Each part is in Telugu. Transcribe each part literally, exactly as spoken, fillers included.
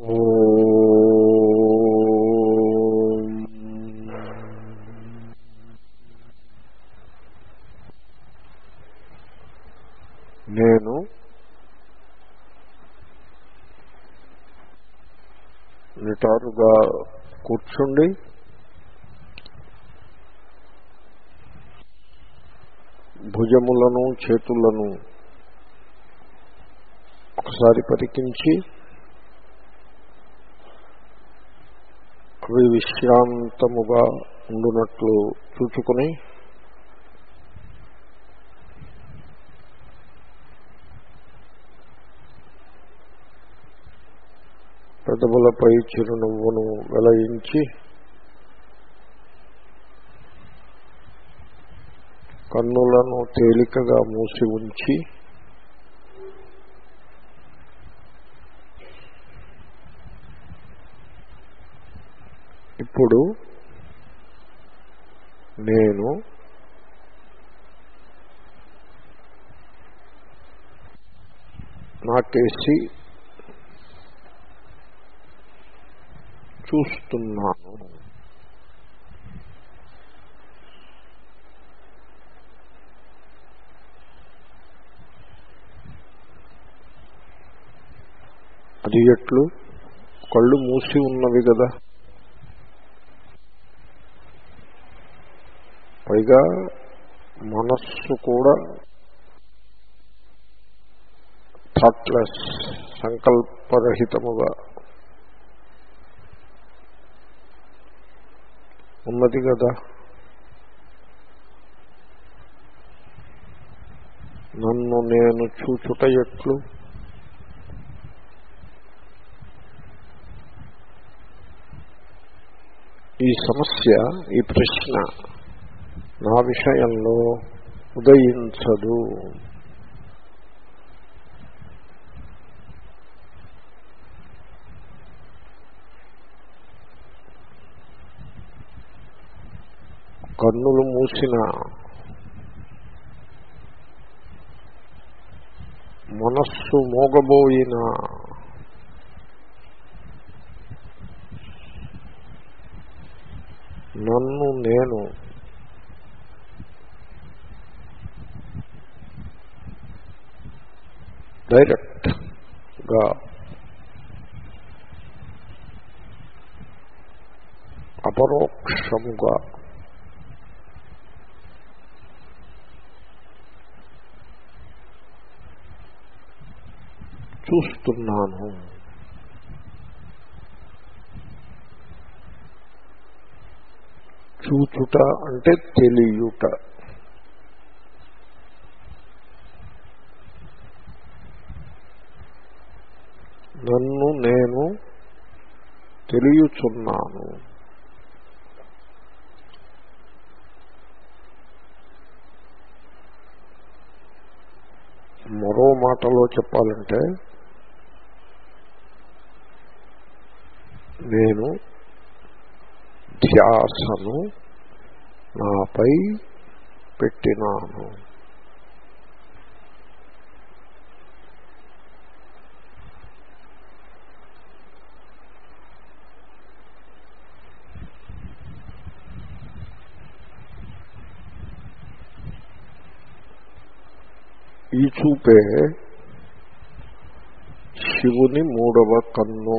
ఓం నేను నిటారుగా కూర్చుండి భుజములను చేతులను ఒకసారి పరికించి అవి విశ్రాంతముగా ఉండునట్లు చూచుకుని పెదవులపై చిరునవ్వును వెలయించి కన్నులను తేలికగా మూసి ఉంచి ఇప్పుడు నేను నాకేసి చూస్తున్నాను. అది ఎట్లు? కళ్ళు మూసి ఉన్నవి కదా, పైగా మనస్సు కూడా థాట్లెస్, సంకల్పరహితముగా ఉన్నది కదా. నన్ను నేను చూచుట ఎట్లు? ఈ సమస్య, ఈ ప్రశ్న నా విషయంలో ఉదయించదు. కన్నులు మూసిన, మనస్సు మోగబోయిన, నన్ను నేను డైరెక్ట్ గా అపరోక్షముగా చూస్తున్నాను. చూచుట అంటే తెలియుట. నన్ను నేను తెలియచున్నాను. మరో మాటలో చెప్పాలంటే, నేను ధ్యాసను నాపై పెట్టినాను. ఈ చూపే శివుని మూడవ కన్ను.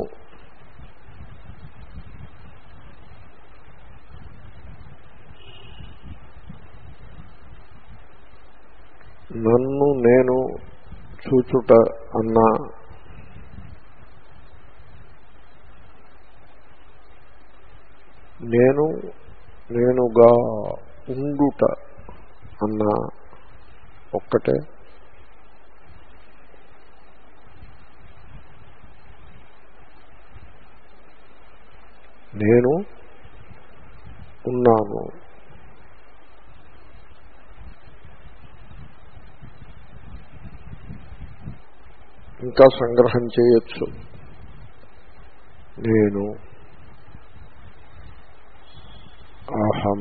నన్ను నేను చూచుట అన్నా, నేను నేనుగా ఉండుట అన్నా ఒక్కటే. నేను ఉన్నాను. ఇంకా సంగ్రహం చేయొచ్చు. నేను అహం.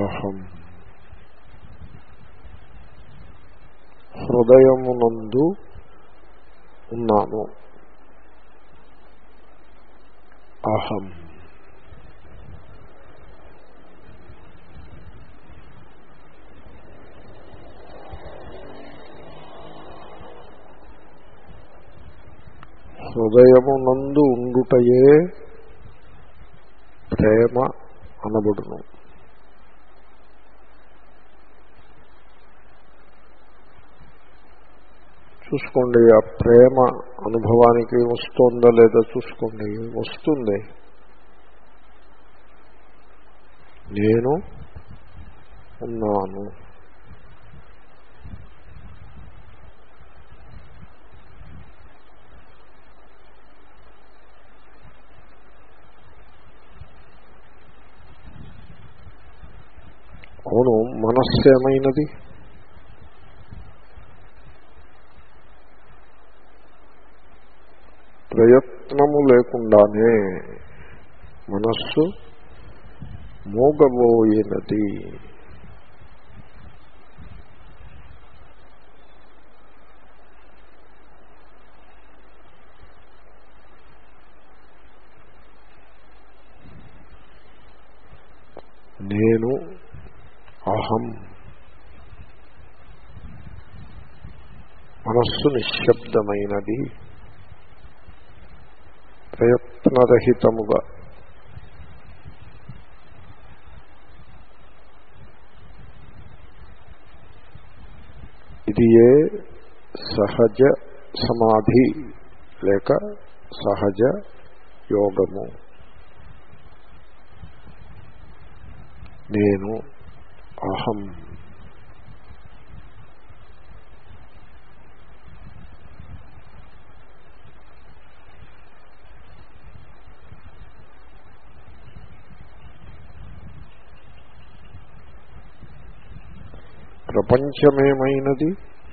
అహం హృదయమునందు ఉన్నాను. అహం హృదయమునందు ఉండుటయే ప్రేమ అనబడును. చూసుకోండి, ఆ ప్రేమ అనుభవానికి వస్తుందా లేదా చూసుకోండి. వస్తుంది. నేను ఉన్నాను. అవును, మనస్సు ఏమైనది? ప్రయత్నము లేకుండానే మనస్సు మోగబోయినది. నేను అహం. మనస్సు నిశ్శబ్దమైనది, ప్రయత్నరహితముగా. ఇది ఏ సహజ సమాధి లేక సహజ యోగము. నేను అహం. ప్రపంచమేమైనది?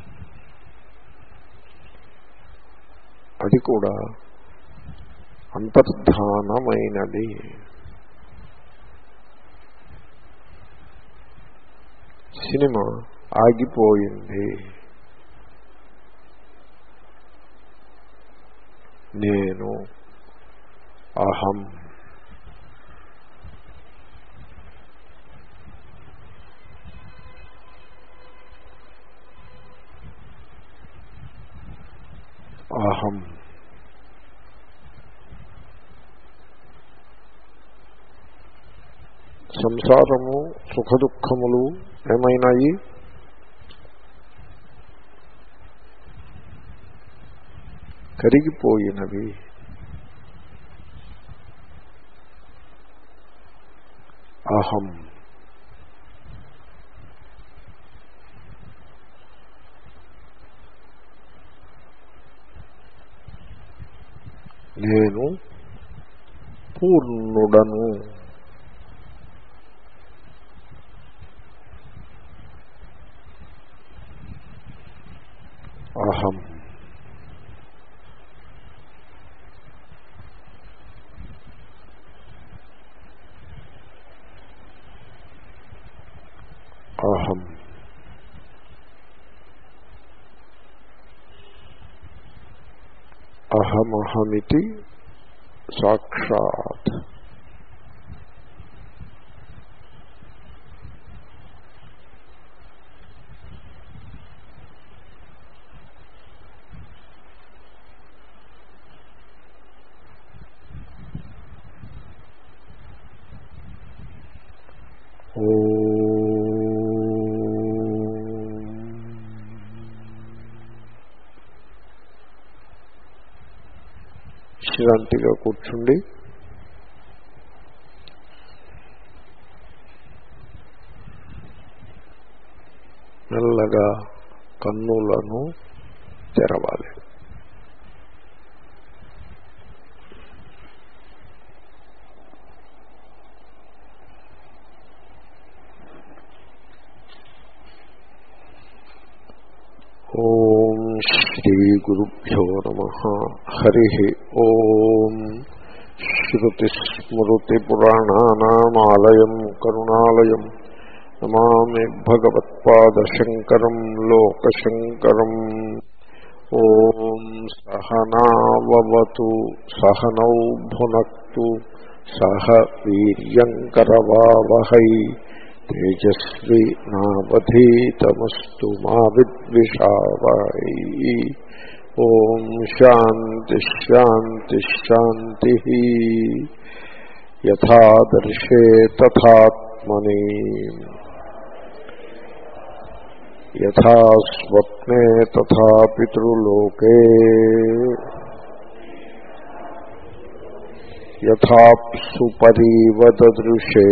అది కూడా అంతర్ధానమైనది. సినిమా ఆగిపోయింది. నేను అహం. అహం సంసారము సుఖదుఖములు ఏమైనాయి? కరిగిపోయినవి. అహం. నేను పూర్ణుడను. అహం. అహం. అహమహమితి సాక్షాత్. ఓ శాంతిగా కూర్చుండి మెల్లగా కన్నులను తెరవాలి. ఓం శ్రీ గురుభ్యో నమః. హరి ఓం. శ్రుతిస్మృతిపురాణానామాలయం కరుణాలయం నమామి భగవత్పాదశంకరం లోకశంకరం. ఓం సహనావతు సహనౌ భునక్తు సహ వీర్యంకరవావహై తేజస్వి నావధీతమస్తు మా విద్విషావహై. ఓం శాంతి శాంతి శాంతి. యథా దర్శే తథాత్మని యథా స్వప్నే తథా పితృలోకే యథాప్సు పరీవదృశే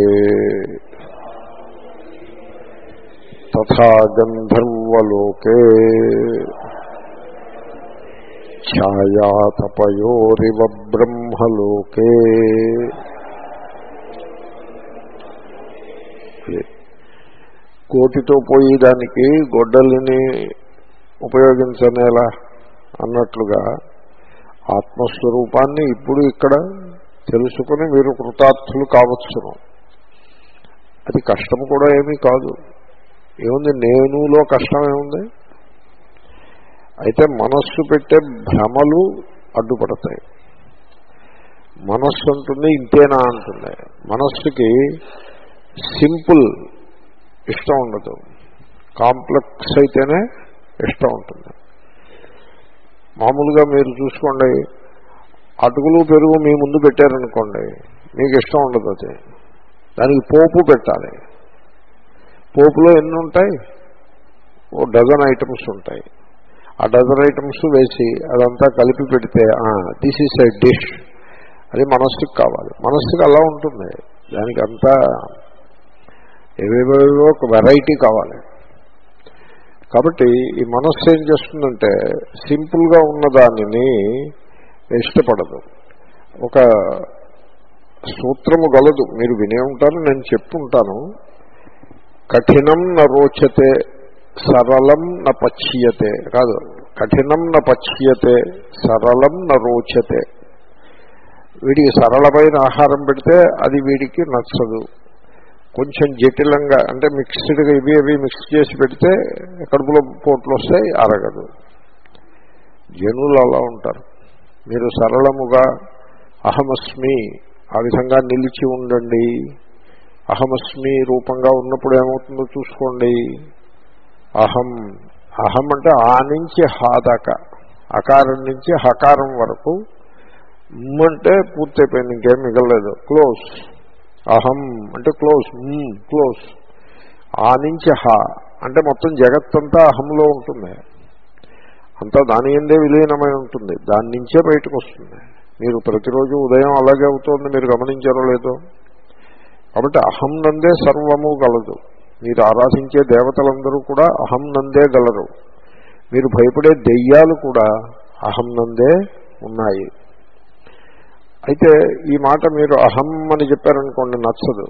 తథా గంధర్వలోకే ఛాయాతపయోరివ బ్రహ్మలోకే. కోటితో పోయేదానికి గొడ్డలిని ఉపయోగించనేలా అన్నట్లుగా ఆత్మస్వరూపాన్ని ఇప్పుడు ఇక్కడ తెలుసుకుని మీరు కృతార్థులు కావచ్చును. అది కష్టం కూడా ఏమీ కాదు. ఏముంది, నేనులో కష్టం ఏముంది? అయితే మనస్సు పెట్టే భ్రమలు అడ్డుపడతాయి. మనస్సు అంటుంది ఇంతేనా అంటుంది. మనస్సుకి సింపుల్ ఇష్టం ఉండదు, కాంప్లెక్స్ అయితేనే ఇష్టం ఉంటుంది. మామూలుగా మీరు చూసుకోండి, అటుకులు పెరుగు మీ ముందు పెట్టారనుకోండి, మీకు ఇష్టం ఉండదు. అది దానికి పోపు పెట్టాలి. పోపులో ఎన్ని ఉంటాయి? ఓ డజన్ ఐటమ్స్ ఉంటాయి. ఆ డజన్ ఐటమ్స్ వేసి అదంతా కలిపి పెడితే దిస్ ఈజ్ ఎ డిష్, అది మనస్సుకు కావాలి. మనస్సుకు అలా ఉంటుంది. దానికి అంతా ఏవేవో ఒక వెరైటీ కావాలి. కాబట్టి ఈ మనస్సు ఏం చేస్తుందంటే సింపుల్గా ఉన్నదానిని ఇష్టపడదు. ఒక సూత్రము గలదు, మీరు వినే ఉంటారు, నేను చెప్పుంటాను. కఠినం న రోచతే సరళం న పచ్యతే కాదు, కఠినం న పచ్యతే సరళం న రోచతే. వీడికి సరళమైన ఆహారం పెడితే అది వీడికి నచ్చదు. కొంచెం జటిలంగా అంటే మిక్స్డ్గా ఇవి అవి మిక్స్ చేసి పెడితే కడుపులో పోట్లు వస్తాయి, అరగదు. జనులు అలా ఉంటారు. మీరు సరళముగా అహమస్మి ఆ విధంగా నిలిచి ఉండండి. అహమస్మి రూపంగా ఉన్నప్పుడు ఏమవుతుందో చూసుకోండి. అహం అహం అంటే ఆ నుంచి హా దాకా, అకారం నుంచి హకారం వరకు అంటే పూర్తయిపోయింది, ఇంకేం మిగలలేదు. క్లోజ్. అహం అంటే క్లోజ్, క్లోజ్. ఆ నుంచి హా అంటే మొత్తం జగత్తంతా అహంలో ఉంటుంది, అంతా దాని ఎందే విలీనమై ఉంటుంది. దాని నుంచే బయటకు వస్తుంది. మీరు ప్రతిరోజు ఉదయం అలాగే అవుతోంది, మీరు గమనించారో లేదో. కాబట్టి అహం నందే సర్వము గలదు. మీరు ఆరాధించే దేవతలందరూ కూడా అహం నందే గలరు. మీరు భయపడే దెయ్యాలు కూడా అహం నందే ఉన్నాయి. అయితే ఈ మాట మీరు అహం అని చెప్పారనుకోండి, నచ్చదు.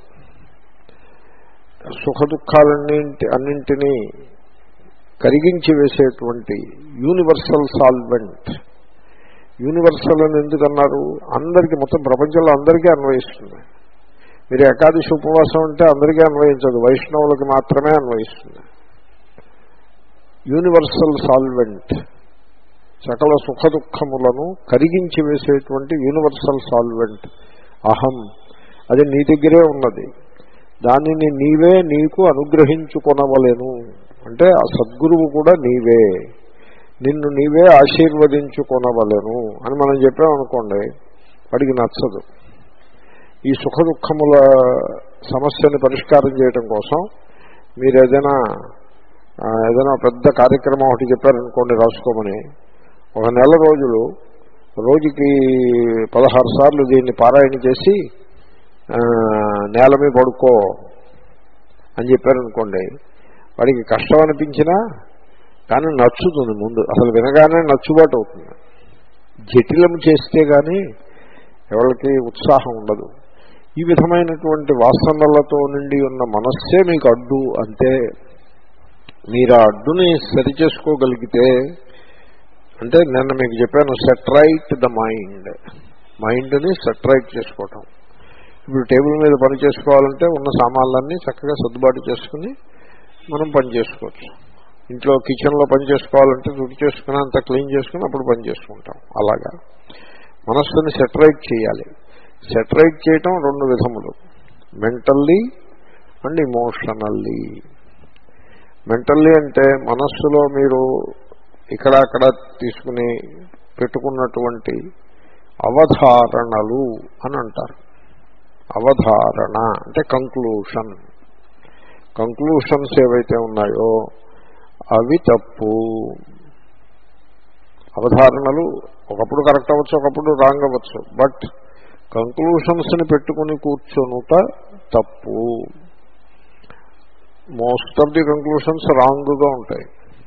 సుఖ దుఃఖాలన్నింటి అన్నింటినీ కరిగించి వేసేటువంటి యూనివర్సల్ సాల్వెంట్. యూనివర్సల్ అని ఎందుకన్నారు? అందరికీ, మొత్తం ప్రపంచంలో అందరికీ అన్వయిస్తుంది. మీరు ఏకాదశి ఉపవాసం అంటే అందరికీ అన్వయించదు, వైష్ణవులకి మాత్రమే అన్వయిస్తుంది. యూనివర్సల్ సాల్వెంట్, సకల సుఖ దుఃఖములను కరిగించి వేసేటువంటి యూనివర్సల్ సాల్వెంట్ అహం. అది నీ దగ్గరే ఉన్నది. దానిని నీవే నీకు అనుగ్రహించుకొనవలెను. అంటే ఆ సద్గురువు కూడా నీవే, నిన్ను నీవే ఆశీర్వదించుకొనవలెను అని మనం చెప్పామనుకోండి, వాడికి నచ్చదు. ఈ సుఖ దుఃఖముల సమస్యని పరిష్కారం చేయడం కోసం మీరు ఏదైనా ఏదైనా పెద్ద కార్యక్రమం ఒకటి చెప్పారనుకోండి, రాసుకోమని, ఒక నెల రోజులు రోజుకి పదహారు సార్లు దీన్ని పారాయణ చేసి నేల మీద పడుకో అని చెప్పారనుకోండి, వాడికి కష్టం అనిపించినా కానీ నచ్చుతుంది. ముందు అసలు వినగానే నచ్చుబాటు అవుతుంది. జటిలం చేస్తే కానీ ఎవరికి ఉత్సాహం ఉండదు. ఈ విధమైనటువంటి వాసనలతో నిండి ఉన్న మనస్సే మీకు అడ్డు. అంతే. మీరు ఆ అడ్డుని సరిచేసుకోగలిగితే, అంటే నిన్న మీకు చెప్పాను, సెట్ రైట్ ద మైండ్. మైండ్ని సెట్ రైట్ చేసుకోవటం. ఇప్పుడు టేబుల్ మీద పని చేసుకోవాలంటే ఉన్న సామాన్లన్నీ చక్కగా సర్దుబాటు చేసుకుని మనం పని చేసుకోవచ్చు. ఇంట్లో కిచెన్లో పని చేసుకోవాలంటే తుడి చేసుకుని అంతా క్లీన్ చేసుకుని అప్పుడు పని చేసుకుంటాం. అలాగా మనస్సుని సెటరైట్ చేయాలి. సెటరైట్ చేయటం రెండు విధములు, మెంటల్లీ అండ్ ఇమోషనల్లీ. మెంటల్లీ అంటే మనస్సులో మీరు ఇక్కడ అక్కడ తీసుకుని పెట్టుకున్నటువంటి అవధారణలు అని అంటారు. అవధారణ అంటే కంక్లూషన్. కంక్లూషన్స్ ఏవైతే ఉన్నాయో అవి తప్పు. అవధారణలు ఒకప్పుడు కరెక్ట్ అవ్వచ్చు, ఒకప్పుడు రాంగ్ అవ్వచ్చు, బట్ కంక్లూషన్స్ని పెట్టుకుని కూర్చొనుట తప్పు. మోస్ట్ ఆఫ్ ది కంక్లూషన్స్ రాంగ్గా ఉంటాయి.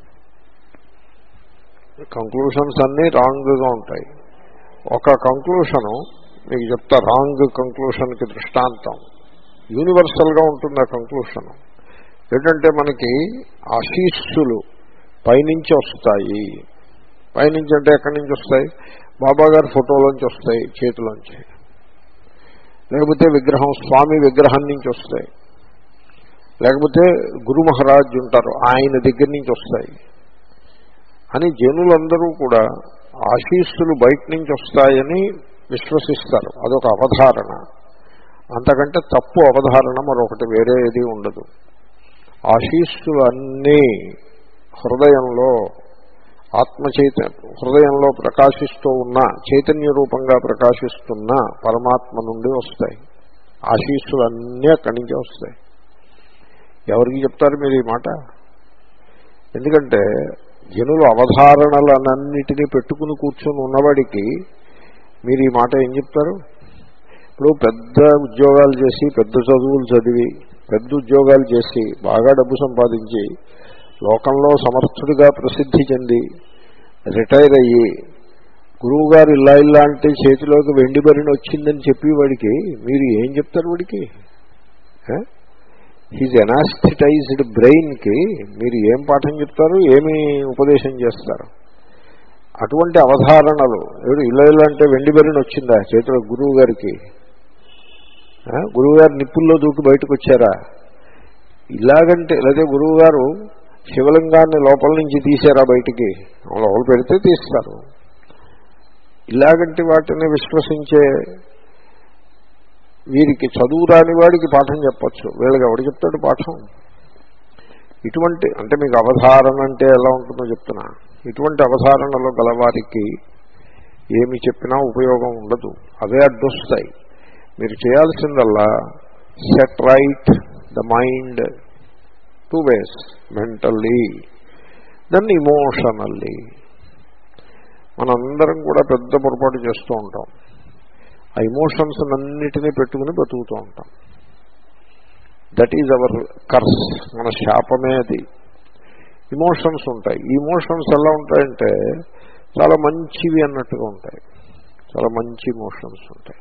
కంక్లూషన్స్ అన్నీ రాంగ్గా ఉంటాయి. ఒక కంక్లూషను మీకు చెప్తా, రాంగ్ కంక్లూషన్కి దృష్టాంతం. యూనివర్సల్గా ఉంటుంది ఆ కంక్లూషన్. ఏంటంటే మనకి ఆశీస్సులు పైనుంచి వస్తాయి. పైనుంచి అంటే ఎక్కడి నుంచి వస్తాయి? బాబా గారి ఫోటోలోంచి వస్తాయి, చేతిలోంచి. లేకపోతే విగ్రహం, స్వామి విగ్రహం నుంచి వస్తాయి. లేకపోతే గురు మహారాజ్ ఉంటారు, ఆయన దగ్గర నుంచి వస్తాయి అని జనులందరూ కూడా ఆశీస్సులు బయట నుంచి వస్తాయని విశ్వసిస్తారు. అదొక అవధారణ. అంతకంటే తప్పు అవధారణ మరొకటి వేరే ఏది ఉండదు. ఆశీస్సులు అన్నీ హృదయంలో ఆత్మ చైతన్య హృదయంలో ప్రకాశిస్తూ ఉన్న చైతన్య రూపంగా ప్రకాశిస్తున్న పరమాత్మ నుండి వస్తాయి. ఆశీస్సులు అన్నీ అక్కడి నుంచే వస్తాయి. ఎవరికి చెప్తారు మీరు ఈ మాట? ఎందుకంటే జనులు అవధారణలన్నిటినీ పెట్టుకుని కూర్చొని ఉన్నవాడికి మీరు ఈ మాట ఏం చెప్తారు? ఇప్పుడు పెద్ద ఉద్యోగాలు చేసి, పెద్ద చదువులు చదివి, పెద్ద ఉద్యోగాలు చేసి, బాగా డబ్బు సంపాదించి, లోకంలో సమర్థుడిగా ప్రసిద్ధి చెంది రిటైర్ అయ్యి, గురువు గారు ఇలా ఇలాంటి చేతిలోకి వెండి బరిని వచ్చిందని చెప్పి వాడికి మీరు ఏం చెప్తారు? వాడికి హీజ్ ఎనాస్థిటైజ్డ్ బ్రెయిన్కి మీరు ఏం పాఠం చెప్తారు, ఏమి ఉపదేశం చేస్తారు? అటువంటి అవధారణలు. ఎవడు ఇలా ఇలా అంటే వెండి బరిని వచ్చిందా చేతిలో గురువు గారికి? గురువు గారు నిప్పుల్లో దూకి బయటకు వచ్చారా? ఇలాగంటే లేదా గురువు గారు శివలింగాన్ని లోపల నుంచి తీశారా బయటికి? లోపల పెడితే తీస్తారు. ఇలాగంటి వాటిని విశ్వసించే వీరికి చదువు రాని వాడికి పాఠం చెప్పచ్చు, వీళ్ళకి ఎవడు చెప్తాడు పాఠం? ఇటువంటి అంటే మీకు అవధారణ అంటే ఎలా ఉంటుందో చెప్తున్నా. ఇటువంటి అవధారణలో గలవారికి ఏమి చెప్పినా ఉపయోగం ఉండదు, అవే అడ్డొస్తాయి. మీరు చేయాల్సిందల్లా set right the mind two ways, mentally then emotionally. మనందరం కూడా పెద్ద పొరపాటు చేస్తూ ఉంటాం. ఆ ఇమోషన్స్ అన్నిటినీ పెట్టుకుని బతుకుతూ ఉంటాం. దట్ ఈజ్ అవర్ కర్స్, మన శాపమే అది. ఇమోషన్స్ ఉంటాయి. ఈ ఇమోషన్స్ ఎలా ఉంటాయంటే చాలా మంచివి అన్నట్టుగా ఉంటాయి. చాలా మంచి ఇమోషన్స్ ఉంటాయి.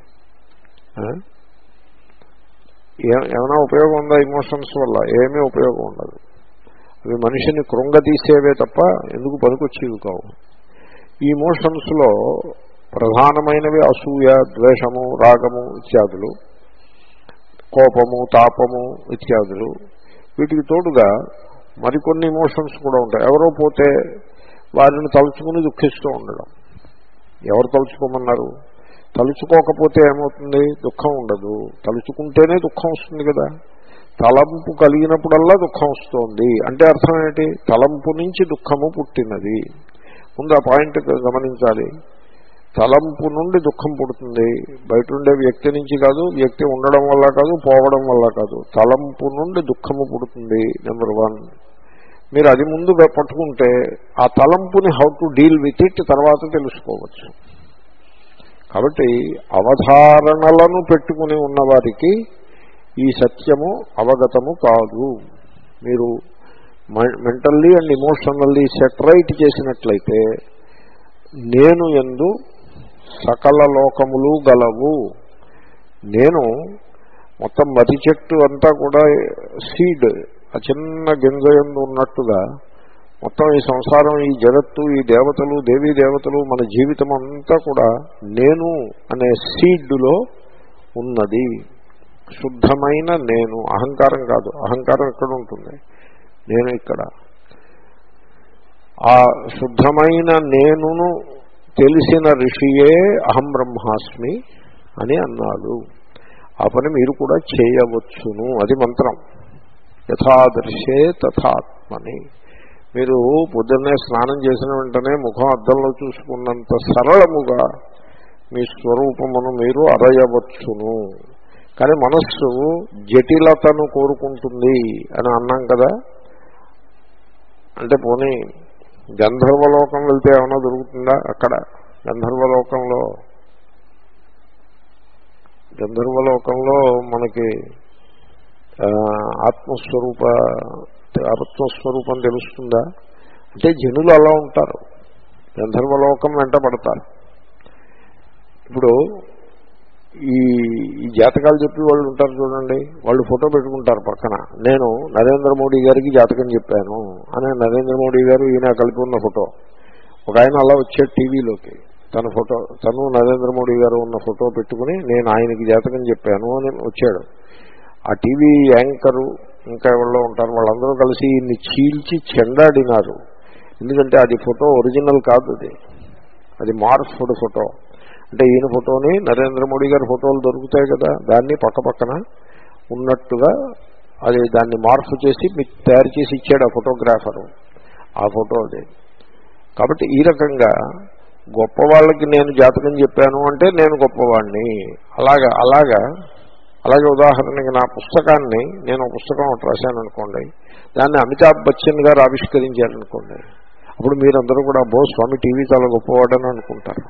ఏమైనా ఉపయోగం ఉందా ఇమోషన్స్ వల్ల? ఏమీ ఉపయోగం ఉండదు. అవి మనిషిని కృంగతీసేవే తప్ప ఎందుకు పనికొచ్చేవి కావు. ఈ ఇమోషన్స్లో ప్రధానమైనవి అసూయ, ద్వేషము, రాగము ఇత్యాదులు, కోపము, తాపము ఇత్యాదులు. వీటికి తోడుగా మరికొన్ని ఇమోషన్స్ కూడా ఉంటాయి. ఎవరో పోతే వారిని తలుచుకుని దుఃఖిస్తూ ఉండడం. ఎవరు తలుచుకోమన్నారు? తలుచుకోకపోతే ఏమవుతుంది? దుఃఖం ఉండదు. తలుచుకుంటేనే దుఃఖం వస్తుంది కదా. తలంపు కలిగినప్పుడల్లా దుఃఖం వస్తుంది అంటే అర్థం ఏంటి? తలంపు నుంచి దుఃఖము పుట్టినది. ముందు ఆ పాయింట్ గమనించాలి. తలంపు నుండి దుఃఖం పుడుతుంది, బయట ఉండే వ్యక్తి నుంచి కాదు, వ్యక్తి ఉండడం వల్ల కాదు, పోవడం వల్ల కాదు. తలంపు నుండి దుఃఖము పుడుతుంది. Number one. మీరు అది ముందు పట్టుకుంటే ఆ తలంపుని how to deal with it తర్వాత తెలుసుకోవచ్చు. కాబట్టి అవధారణలను పెట్టుకుని ఉన్నవారికి ఈ సత్యము అవగతము కాదు. మీరు మెంటల్లీ అండ్ ఇమోషనల్లీ సెటరైట్ చేసినట్లయితే నేను యందు సకల లోకములు గలవు. నేను మొత్తం మర్రి చెట్టు అంతా కూడా సీడ్, ఆ చిన్న గింజ యందు ఉన్నట్టుగా మొత్తం ఈ సంసారం, ఈ జగత్తు, ఈ దేవతలు, దేవీ దేవతలు, మన జీవితం అంతా కూడా నేను అనే సీడ్లో ఉన్నది. శుద్ధమైన నేను, అహంకారం కాదు. అహంకారం ఎక్కడ ఉంటుంది? నేను ఇక్కడ. ఆ శుద్ధమైన నేనును తెలిసిన ఋషియే అహం బ్రహ్మాస్మి అని అన్నాడు. ఆ పని మీరు కూడా చేయవచ్చును. అది మంత్రం. యథాదర్శే తథాత్మని. మీరు పొద్దున్నే స్నానం చేసిన వెంటనే ముఖం అద్దంలో చూసుకున్నంత సరళముగా మీ స్వరూపమును మీరు అరయవచ్చును. కానీ మనస్సు జటిలతను కోరుకుంటుంది అని అన్నాం కదా. అంటే పోనీ గంధర్వలోకం వెళ్తే ఏమైనా దొరుకుతుందా? అక్కడ గంధర్వలోకంలో గంధర్వలోకంలో మనకి ఆత్మస్వరూప ఆత్మస్వరూపం తెలుస్తుందా? అంటే జనులు అలా ఉంటారు, గంధర్వలోకం వెంట పడతారు. ఇప్పుడు ఈ ఈ జాతకాలు చెప్పి వాళ్ళు ఉంటారు చూడండి, వాళ్ళు ఫోటో పెట్టుకుంటారు పక్కన. నేను నరేంద్ర మోడీ గారికి జాతకం చెప్పాను అని నరేంద్ర మోడీ గారు ఈయన కలిపి ఉన్న ఫోటో. ఒక ఆయన అలా వచ్చే టీవీలోకి తన ఫోటో, తను నరేంద్ర మోడీ గారు ఉన్న ఫోటో పెట్టుకుని నేను ఆయనకి జాతకం చెప్పాను అని వచ్చాడు. ఆ టీవీ యాంకరు ఇంకా ఎవరో ఉంటారు, వాళ్ళందరూ కలిసి ఈయన్ని చీల్చి చెండాడినారు. ఎందుకంటే అది ఫోటో ఒరిజినల్ కాదు, అది అది మార్ఫ్డ్ ఫోటో. అంటే ఈయన ఫోటోని నరేంద్ర మోడీ గారి ఫోటోలు దొరుకుతాయి కదా, దాన్ని పక్క పక్కన ఉన్నట్టుగా అది దాన్ని మార్ఫ్ చేసి మీకు తయారు చేసి ఇచ్చాడు ఆ ఫోటోగ్రాఫరు. ఆ ఫోటో అది. కాబట్టి ఈ రకంగా గొప్పవాళ్ళకి నేను జాతకం చెప్పాను అంటే నేను గొప్పవాడిని. అలాగా అలాగా అలాగే ఉదాహరణకి నా పుస్తకాన్ని, నేను పుస్తకం ఒకటి రాశాను అనుకోండి, దాన్ని అమితాబ్ బచ్చన్ గారు ఆవిష్కరించారనుకోండి, అప్పుడు మీరందరూ కూడా అబ్బో స్వామి టీవీ చాలా గొప్పవాడని అనుకుంటారు.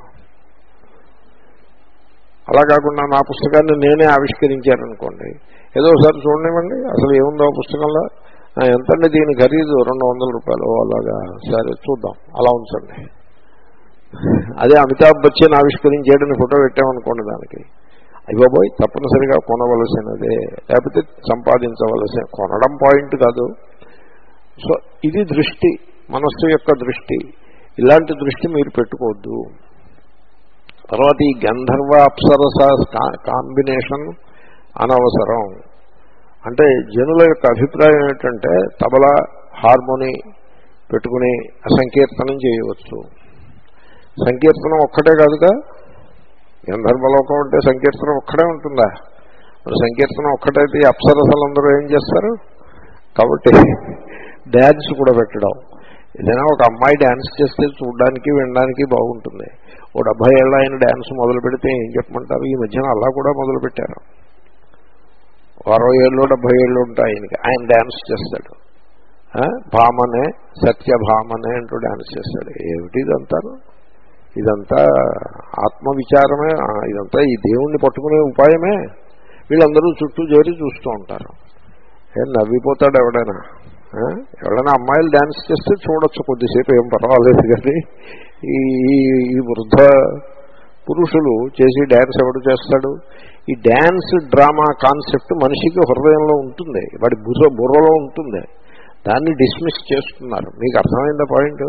అలా కాకుండా నా పుస్తకాన్ని నేనే ఆవిష్కరించారనుకోండి, ఏదో ఒకసారి చూడనివ్వండి అసలు ఏముందో పుస్తకంలో, ఎంతండి దీని ఖరీదు రెండు వందల రూపాయలు, అలాగా సరే చూద్దాం, అలా ఉంచండి. అదే అమితాబ్ బచ్చన్ ఆవిష్కరించాడని ఫోటో పెట్టామనుకోండి, దానికి అయ్యోబోయ్ తప్పనిసరిగా కొనవలసినదే, లేకపోతే సంపాదించవలసిన, కొనడం పాయింట్ కాదు. సో ఇది దృష్టి, మనస్సు యొక్క దృష్టి. ఇలాంటి దృష్టి మీరు పెట్టుకోవద్దు. తర్వాత ఈ గంధర్వ అప్సరస కాంబినేషన్ అనవసరం. అంటే జనుల యొక్క అభిప్రాయం ఏంటంటే తబలా హార్మోని పెట్టుకుని సంకీర్తనం చేయవచ్చు. సంకీర్తనం ఒక్కటే కాదుగా, గంధర్వలోకం అంటే సంకీర్తనం ఒక్కడే ఉంటుందా? మరి సంకీర్తనం ఒక్కటైతే అప్సరసలందరూ ఏం చేస్తారు? కాబట్టి డ్యాన్స్ కూడా పెట్టడం. ఏదైనా ఒక అమ్మాయి డ్యాన్స్ చేస్తే చూడడానికి వినడానికి బాగుంటుంది. ఓ డెబ్బై ఏళ్ళ ఆయన డ్యాన్స్ మొదలు పెడితే ఏం చెప్పమంటారు? ఈ మధ్యన అలా కూడా మొదలుపెట్టారు. అరవై ఏళ్ళు డెబ్బై ఏళ్ళు ఉంటాయి ఆయనకి, ఆయన డ్యాన్స్ చేస్తాడు. భామనే సత్యభామనే అంటూ డ్యాన్స్ చేస్తాడు. ఏమిటి ఇదంతాను? ఇదంతా ఆత్మవిచారమే, ఇదంతా ఈ దేవుణ్ణి పట్టుకునే ఉపాయమే. వీళ్ళందరూ చుట్టూ చేరి చూస్తూ ఉంటారు. ఏం నవ్విపోతాడు ఎవడైనా? ఎవరైనా అమ్మాయిలు డ్యాన్స్ చేస్తే చూడొచ్చు కొద్దిసేపు, ఏం పర్వాలేదు. కానీ ఈ ఈ వృద్ధ పురుషులు చేసి డ్యాన్స్ ఎవడు చేస్తాడు? ఈ డ్యాన్స్ డ్రామా కాన్సెప్ట్ మనిషికి హృదయంలో ఉంటుంది, వాడి బుర్ర బుర్రలో ఉంటుంది. దాన్ని డిస్మిస్ చేస్తున్నారు. మీకు అర్థమైందా పాయింట్?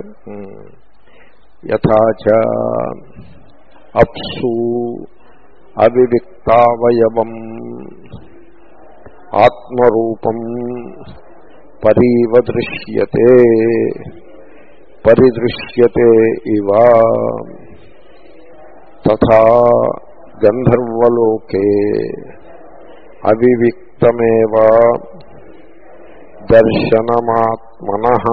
యథాచ అప్సు అవివిక్తావయవం ఆత్మరూపం పరివదృశ్యతే పరిదృశ్యతే ఇవ తథా గంధర్వలోకే అవివిక్తమేవ దర్శనమాత్మనః.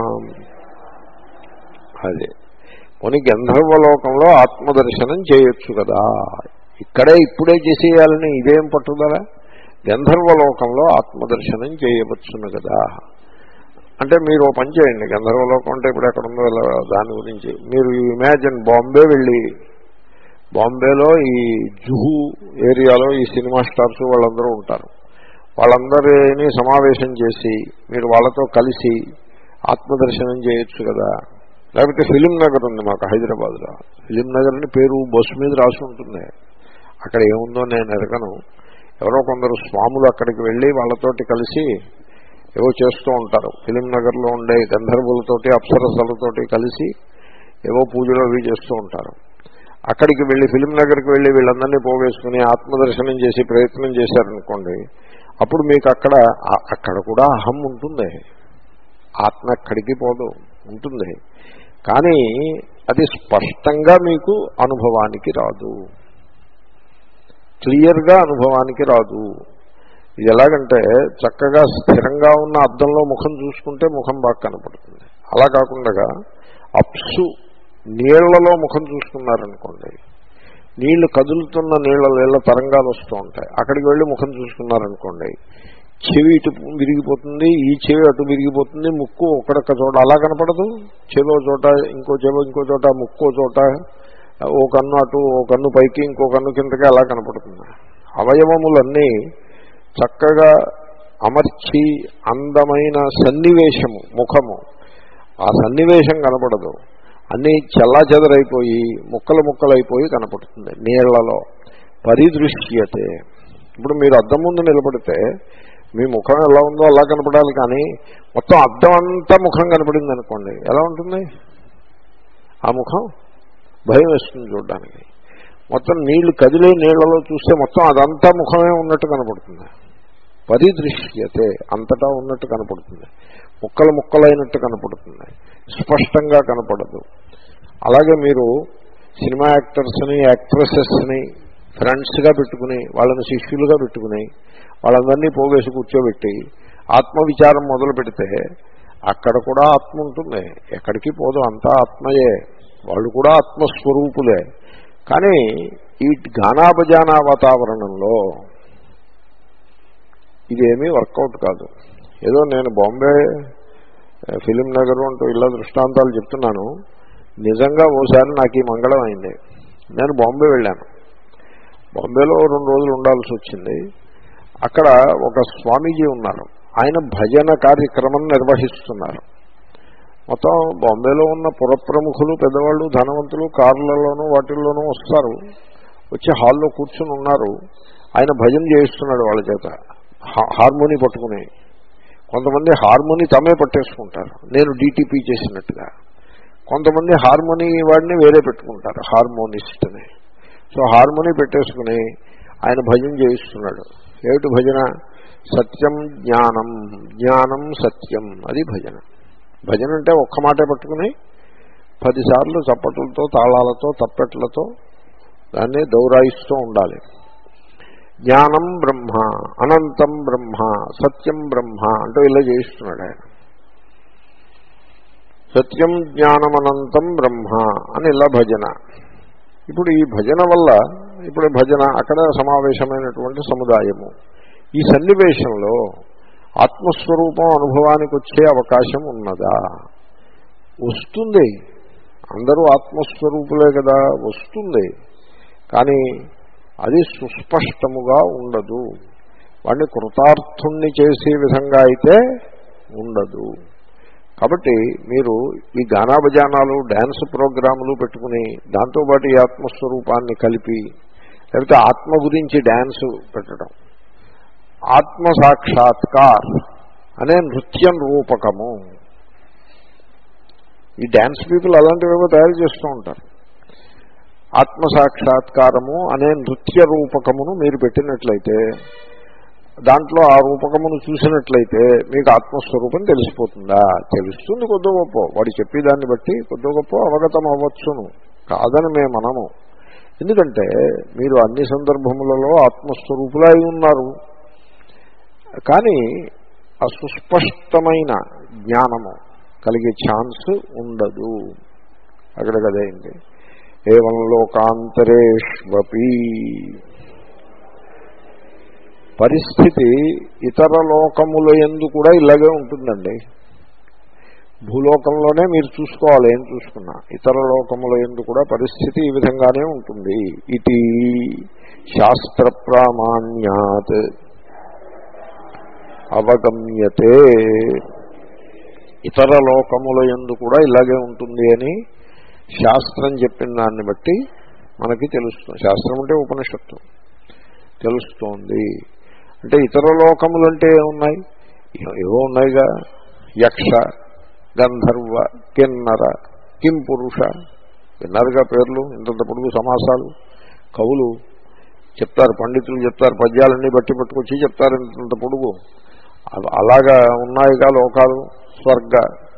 అదే పోనీ గంధర్వలోకంలో ఆత్మదర్శనం చేయొచ్చు కదా, ఇక్కడే ఇప్పుడే చేసేయాలని ఇదేం పట్టుదల? గంధర్వలోకంలో ఆత్మదర్శనం చేయవచ్చును కదా. అంటే మీరు ఓ పని చేయండి, గంధర్వలోకం అంటే ఇప్పుడు ఎక్కడ ఉందో దాని గురించి మీరు ఇమాజిన్ బాంబే వెళ్ళి, బాంబేలో ఈ జుహూ ఏరియాలో ఈ సినిమా స్టార్స్ వాళ్ళందరూ ఉంటారు. వాళ్ళందరినీ సమావేశం చేసి మీరు వాళ్ళతో కలిసి ఆత్మదర్శనం చేయొచ్చు కదా. లేకపోతే ఫిలిం నగర్ ఉంది మాకు హైదరాబాద్లో, ఫిలిం నగర్ అని పేరు బస్సు మీద రాసి ఉంటుంది. అక్కడ ఏముందో నేను ఎరగను. ఎవరో కొందరు స్వాములు అక్కడికి వెళ్ళి వాళ్ళతోటి కలిసి ఏవో చేస్తూ ఉంటారు. ఫిలిం నగర్లో ఉండే గంధర్వులతోటి అప్సరసలతోటి కలిసి ఏవో పూజలు అవి చేస్తూ ఉంటారు. అక్కడికి వెళ్ళి ఫిలిం నగర్కి వెళ్ళి వీళ్ళందరినీ పోవేసుకుని ఆత్మదర్శనం చేసి ప్రయత్నం చేశారనుకోండి, అప్పుడు మీకు అక్కడ అక్కడ కూడా అహం ఉంటుంది. ఆత్మ ఎక్కడికి పోదు, ఉంటుంది. కానీ అది స్పష్టంగా మీకు అనుభవానికి రాదు, క్లియర్గా అనుభవానికి రాదు. ఇది ఎలాగంటే చక్కగా స్థిరంగా ఉన్న అద్దంలో ముఖం చూసుకుంటే ముఖం బాగా కనపడుతుంది. అలా కాకుండా అప్సు నీళ్లలో ముఖం చూసుకున్నారనుకోండి, నీళ్లు కదులుతున్న నీళ్ళ నీళ్ళ తరంగాలు వస్తూ ఉంటాయి, అక్కడికి వెళ్ళి ముఖం చూసుకున్నారనుకోండి, చెవి ఇటు విరిగిపోతుంది, ఈ చెవి అటు విరిగిపోతుంది, ముక్కు ఒక్కడొక్క చోట అలా కనపడదు, చెవో చోట ఇంకో చెవో ఇంకో చోట, ముక్కో చోట, ఓ కన్ను అటు ఓ కన్ను పైకి ఇంకో కన్ను కిందకి అలా కనపడుతుంది. అవయవములన్నీ చక్కగా అమర్చి అందమైన సన్నివేశము ముఖము, ఆ సన్నివేశం కనపడదు, అన్నీ చెల్లాచెదరైపోయి ముక్కలు ముక్కలైపోయి కనపడుతుంది నీళ్లలో. పరిదృశ్యతే. ఇప్పుడు మీరు అద్దం ముందు నిలబడితే మీ ముఖం ఎలా ఉందో అలా కనపడాలి, కానీ మొత్తం అద్దం అంతా ముఖం కనపడింది అనుకోండి, ఎలా ఉంటుంది ఆ ముఖం? భయం వేస్తుంది చూడడానికి. మొత్తం నీళ్లు కదిలే నీళ్లలో చూస్తే మొత్తం అదంతా ముఖమే ఉన్నట్టు కనపడుతుంది. పరిదృశ్యతే, అంతటా ఉన్నట్టు కనపడుతుంది, ముక్కలు ముక్కలైనట్టు కనపడుతుంది, స్పష్టంగా కనపడదు. అలాగే మీరు సినిమా యాక్టర్స్ని యాక్ట్రెసెస్ని ఫ్రెండ్స్గా పెట్టుకుని వాళ్ళని శిష్యులుగా పెట్టుకుని వాళ్ళందరినీ పోగేసి కూర్చోబెట్టి ఆత్మవిచారం మొదలు పెడితే అక్కడ కూడా ఆత్మ ఉంటుంది, ఎక్కడికి పోదు, అంతా ఆత్మయే, వాళ్ళు కూడా ఆత్మస్వరూపులే. కానీ ఈ గానాభజానా వాతావరణంలో ఇదేమీ వర్కౌట్ కాదు. ఏదో నేను బాంబే ఫిలిం నగర్ అంటూ ఇలా దృష్టాంతాలు చెప్తున్నాను. నిజంగా ఓసారి నాకు ఈ మంగళం అయింది. నేను బాంబే వెళ్ళాను. బాంబేలో రెండు రోజులు ఉండాల్సి వచ్చింది. అక్కడ ఒక స్వామీజీ ఉన్నారు, ఆయన భజన కార్యక్రమం నిర్వహిస్తున్నారు. మొత్తం బాంబేలో ఉన్న పురప్రముఖులు పెద్దవాళ్ళు ధనవంతులు కార్లలోనూ వాటిల్లోనూ వస్తారు, వచ్చి హాల్లో కూర్చుని ఉన్నారు. ఆయన భజన చేయిస్తున్నాడు వాళ్ళ చేత హార్మోని పట్టుకుని. కొంతమంది హార్మోని తమే పట్టేసుకుంటారు, నేను డీటీపీ చేసినట్టుగా. కొంతమంది హార్మోని వాడిని వేరే పెట్టుకుంటారు, హార్మోనిస్ట్ అని. సో హార్మోని పెట్టేసుకుని ఆయన భజన చేయిస్తున్నాడు. ఏమిటి భజన? సత్యం జ్ఞానం, జ్ఞానం సత్యం, అది భజన. భజన అంటే ఒక్క మాటే పట్టుకుని పదిసార్లు చప్పట్లతో తాళాలతో తప్పెట్లతో దాన్ని దౌరాయిస్తూ ఉండాలి. జ్ఞానం బ్రహ్మ, అనంతం బ్రహ్మ, సత్యం బ్రహ్మ అంటూ ఇలా చేయిస్తున్నాడు ఆయన. సత్యం జ్ఞానం అనంతం బ్రహ్మ అని ఇలా భజన. ఇప్పుడు ఈ భజన వల్ల ఇప్పుడు భజన అక్కడ సమావేశమైనటువంటి సముదాయము, ఈ సన్నివేశంలో ఆత్మస్వరూపం అనుభవానికి వచ్చే అవకాశం ఉన్నదా? వస్తుంది. అందరూ ఆత్మస్వరూపులే కదా, వస్తుంది. కానీ అది సుస్పష్టముగా ఉండదు. వాడిని కృతార్థుణ్ణి చేసే విధంగా అయితే ఉండదు. కాబట్టి మీరు ఈ గానాభజానాలు డ్యాన్స్ ప్రోగ్రాములు పెట్టుకుని దాంతోపాటు ఈ ఆత్మస్వరూపాన్ని కలిపి, లేకపోతే ఆత్మ గురించి డ్యాన్స్ పెట్టడం, ఆత్మ సాక్షాత్కార్ అనే నృత్యం రూపకము, ఈ డ్యాన్స్ పీపుల్ అలాంటివేవో తయారు చేస్తూ ఉంటారు. ఆత్మసాక్షాత్కారము అనే నృత్య రూపకమును మీరు పెట్టినట్లయితే, దాంట్లో ఆ రూపకమును చూసినట్లయితే మీకు ఆత్మస్వరూపం తెలిసిపోతుందా? తెలుస్తుంది కొద్ది గొప్ప, వాడు చెప్పేదాన్ని బట్టి కొద్ది గొప్ప అవగతం అవ్వచ్చును, కాదని మేము మనము. ఎందుకంటే మీరు అన్ని సందర్భములలో ఆత్మస్వరూపులై ఉన్నారు. కానీ ఆ సుస్పష్టమైన జ్ఞానము కలిగే ఛాన్స్ ఉండదు. అక్కడ కదేంటి ఏవం లోకాంతరేష్వపి, పరిస్థితి ఇతర లోకముల యందు కూడా ఇలాగే ఉంటుందండి. భూలోకంలోనే మీరు చూసుకోవాలి, ఏం చూసుకున్నా ఇతర లోకముల యందు కూడా పరిస్థితి ఈ విధంగానే ఉంటుంది. ఇది శాస్త్ర ప్రామాణ్యాత్ అవగమ్యతే. ఇతర లోకముల యందు కూడా ఇలాగే ఉంటుంది అని శాస్త్రం చెప్పిన దాన్ని బట్టి మనకి తెలుస్తుంది. శాస్త్రం అంటే ఉపనిషత్తు తెలుస్తోంది. అంటే ఇతర లోకములు అంటే ఏమున్నాయి? ఏవో ఉన్నాయిగా, యక్ష, గంధర్వ, కిన్నర, కింపురుష విన్నారుగా పేర్లు, ఇంతంత పొడుగు సమాసాలు. కవులు చెప్తారు, పండితులు చెప్తారు, పద్యాలన్నీ బట్టి పట్టుకొచ్చి చెప్తారు ఇంత పొడుగు. అలాగా ఉన్నాయిగా లోకాలు. స్వర్గ,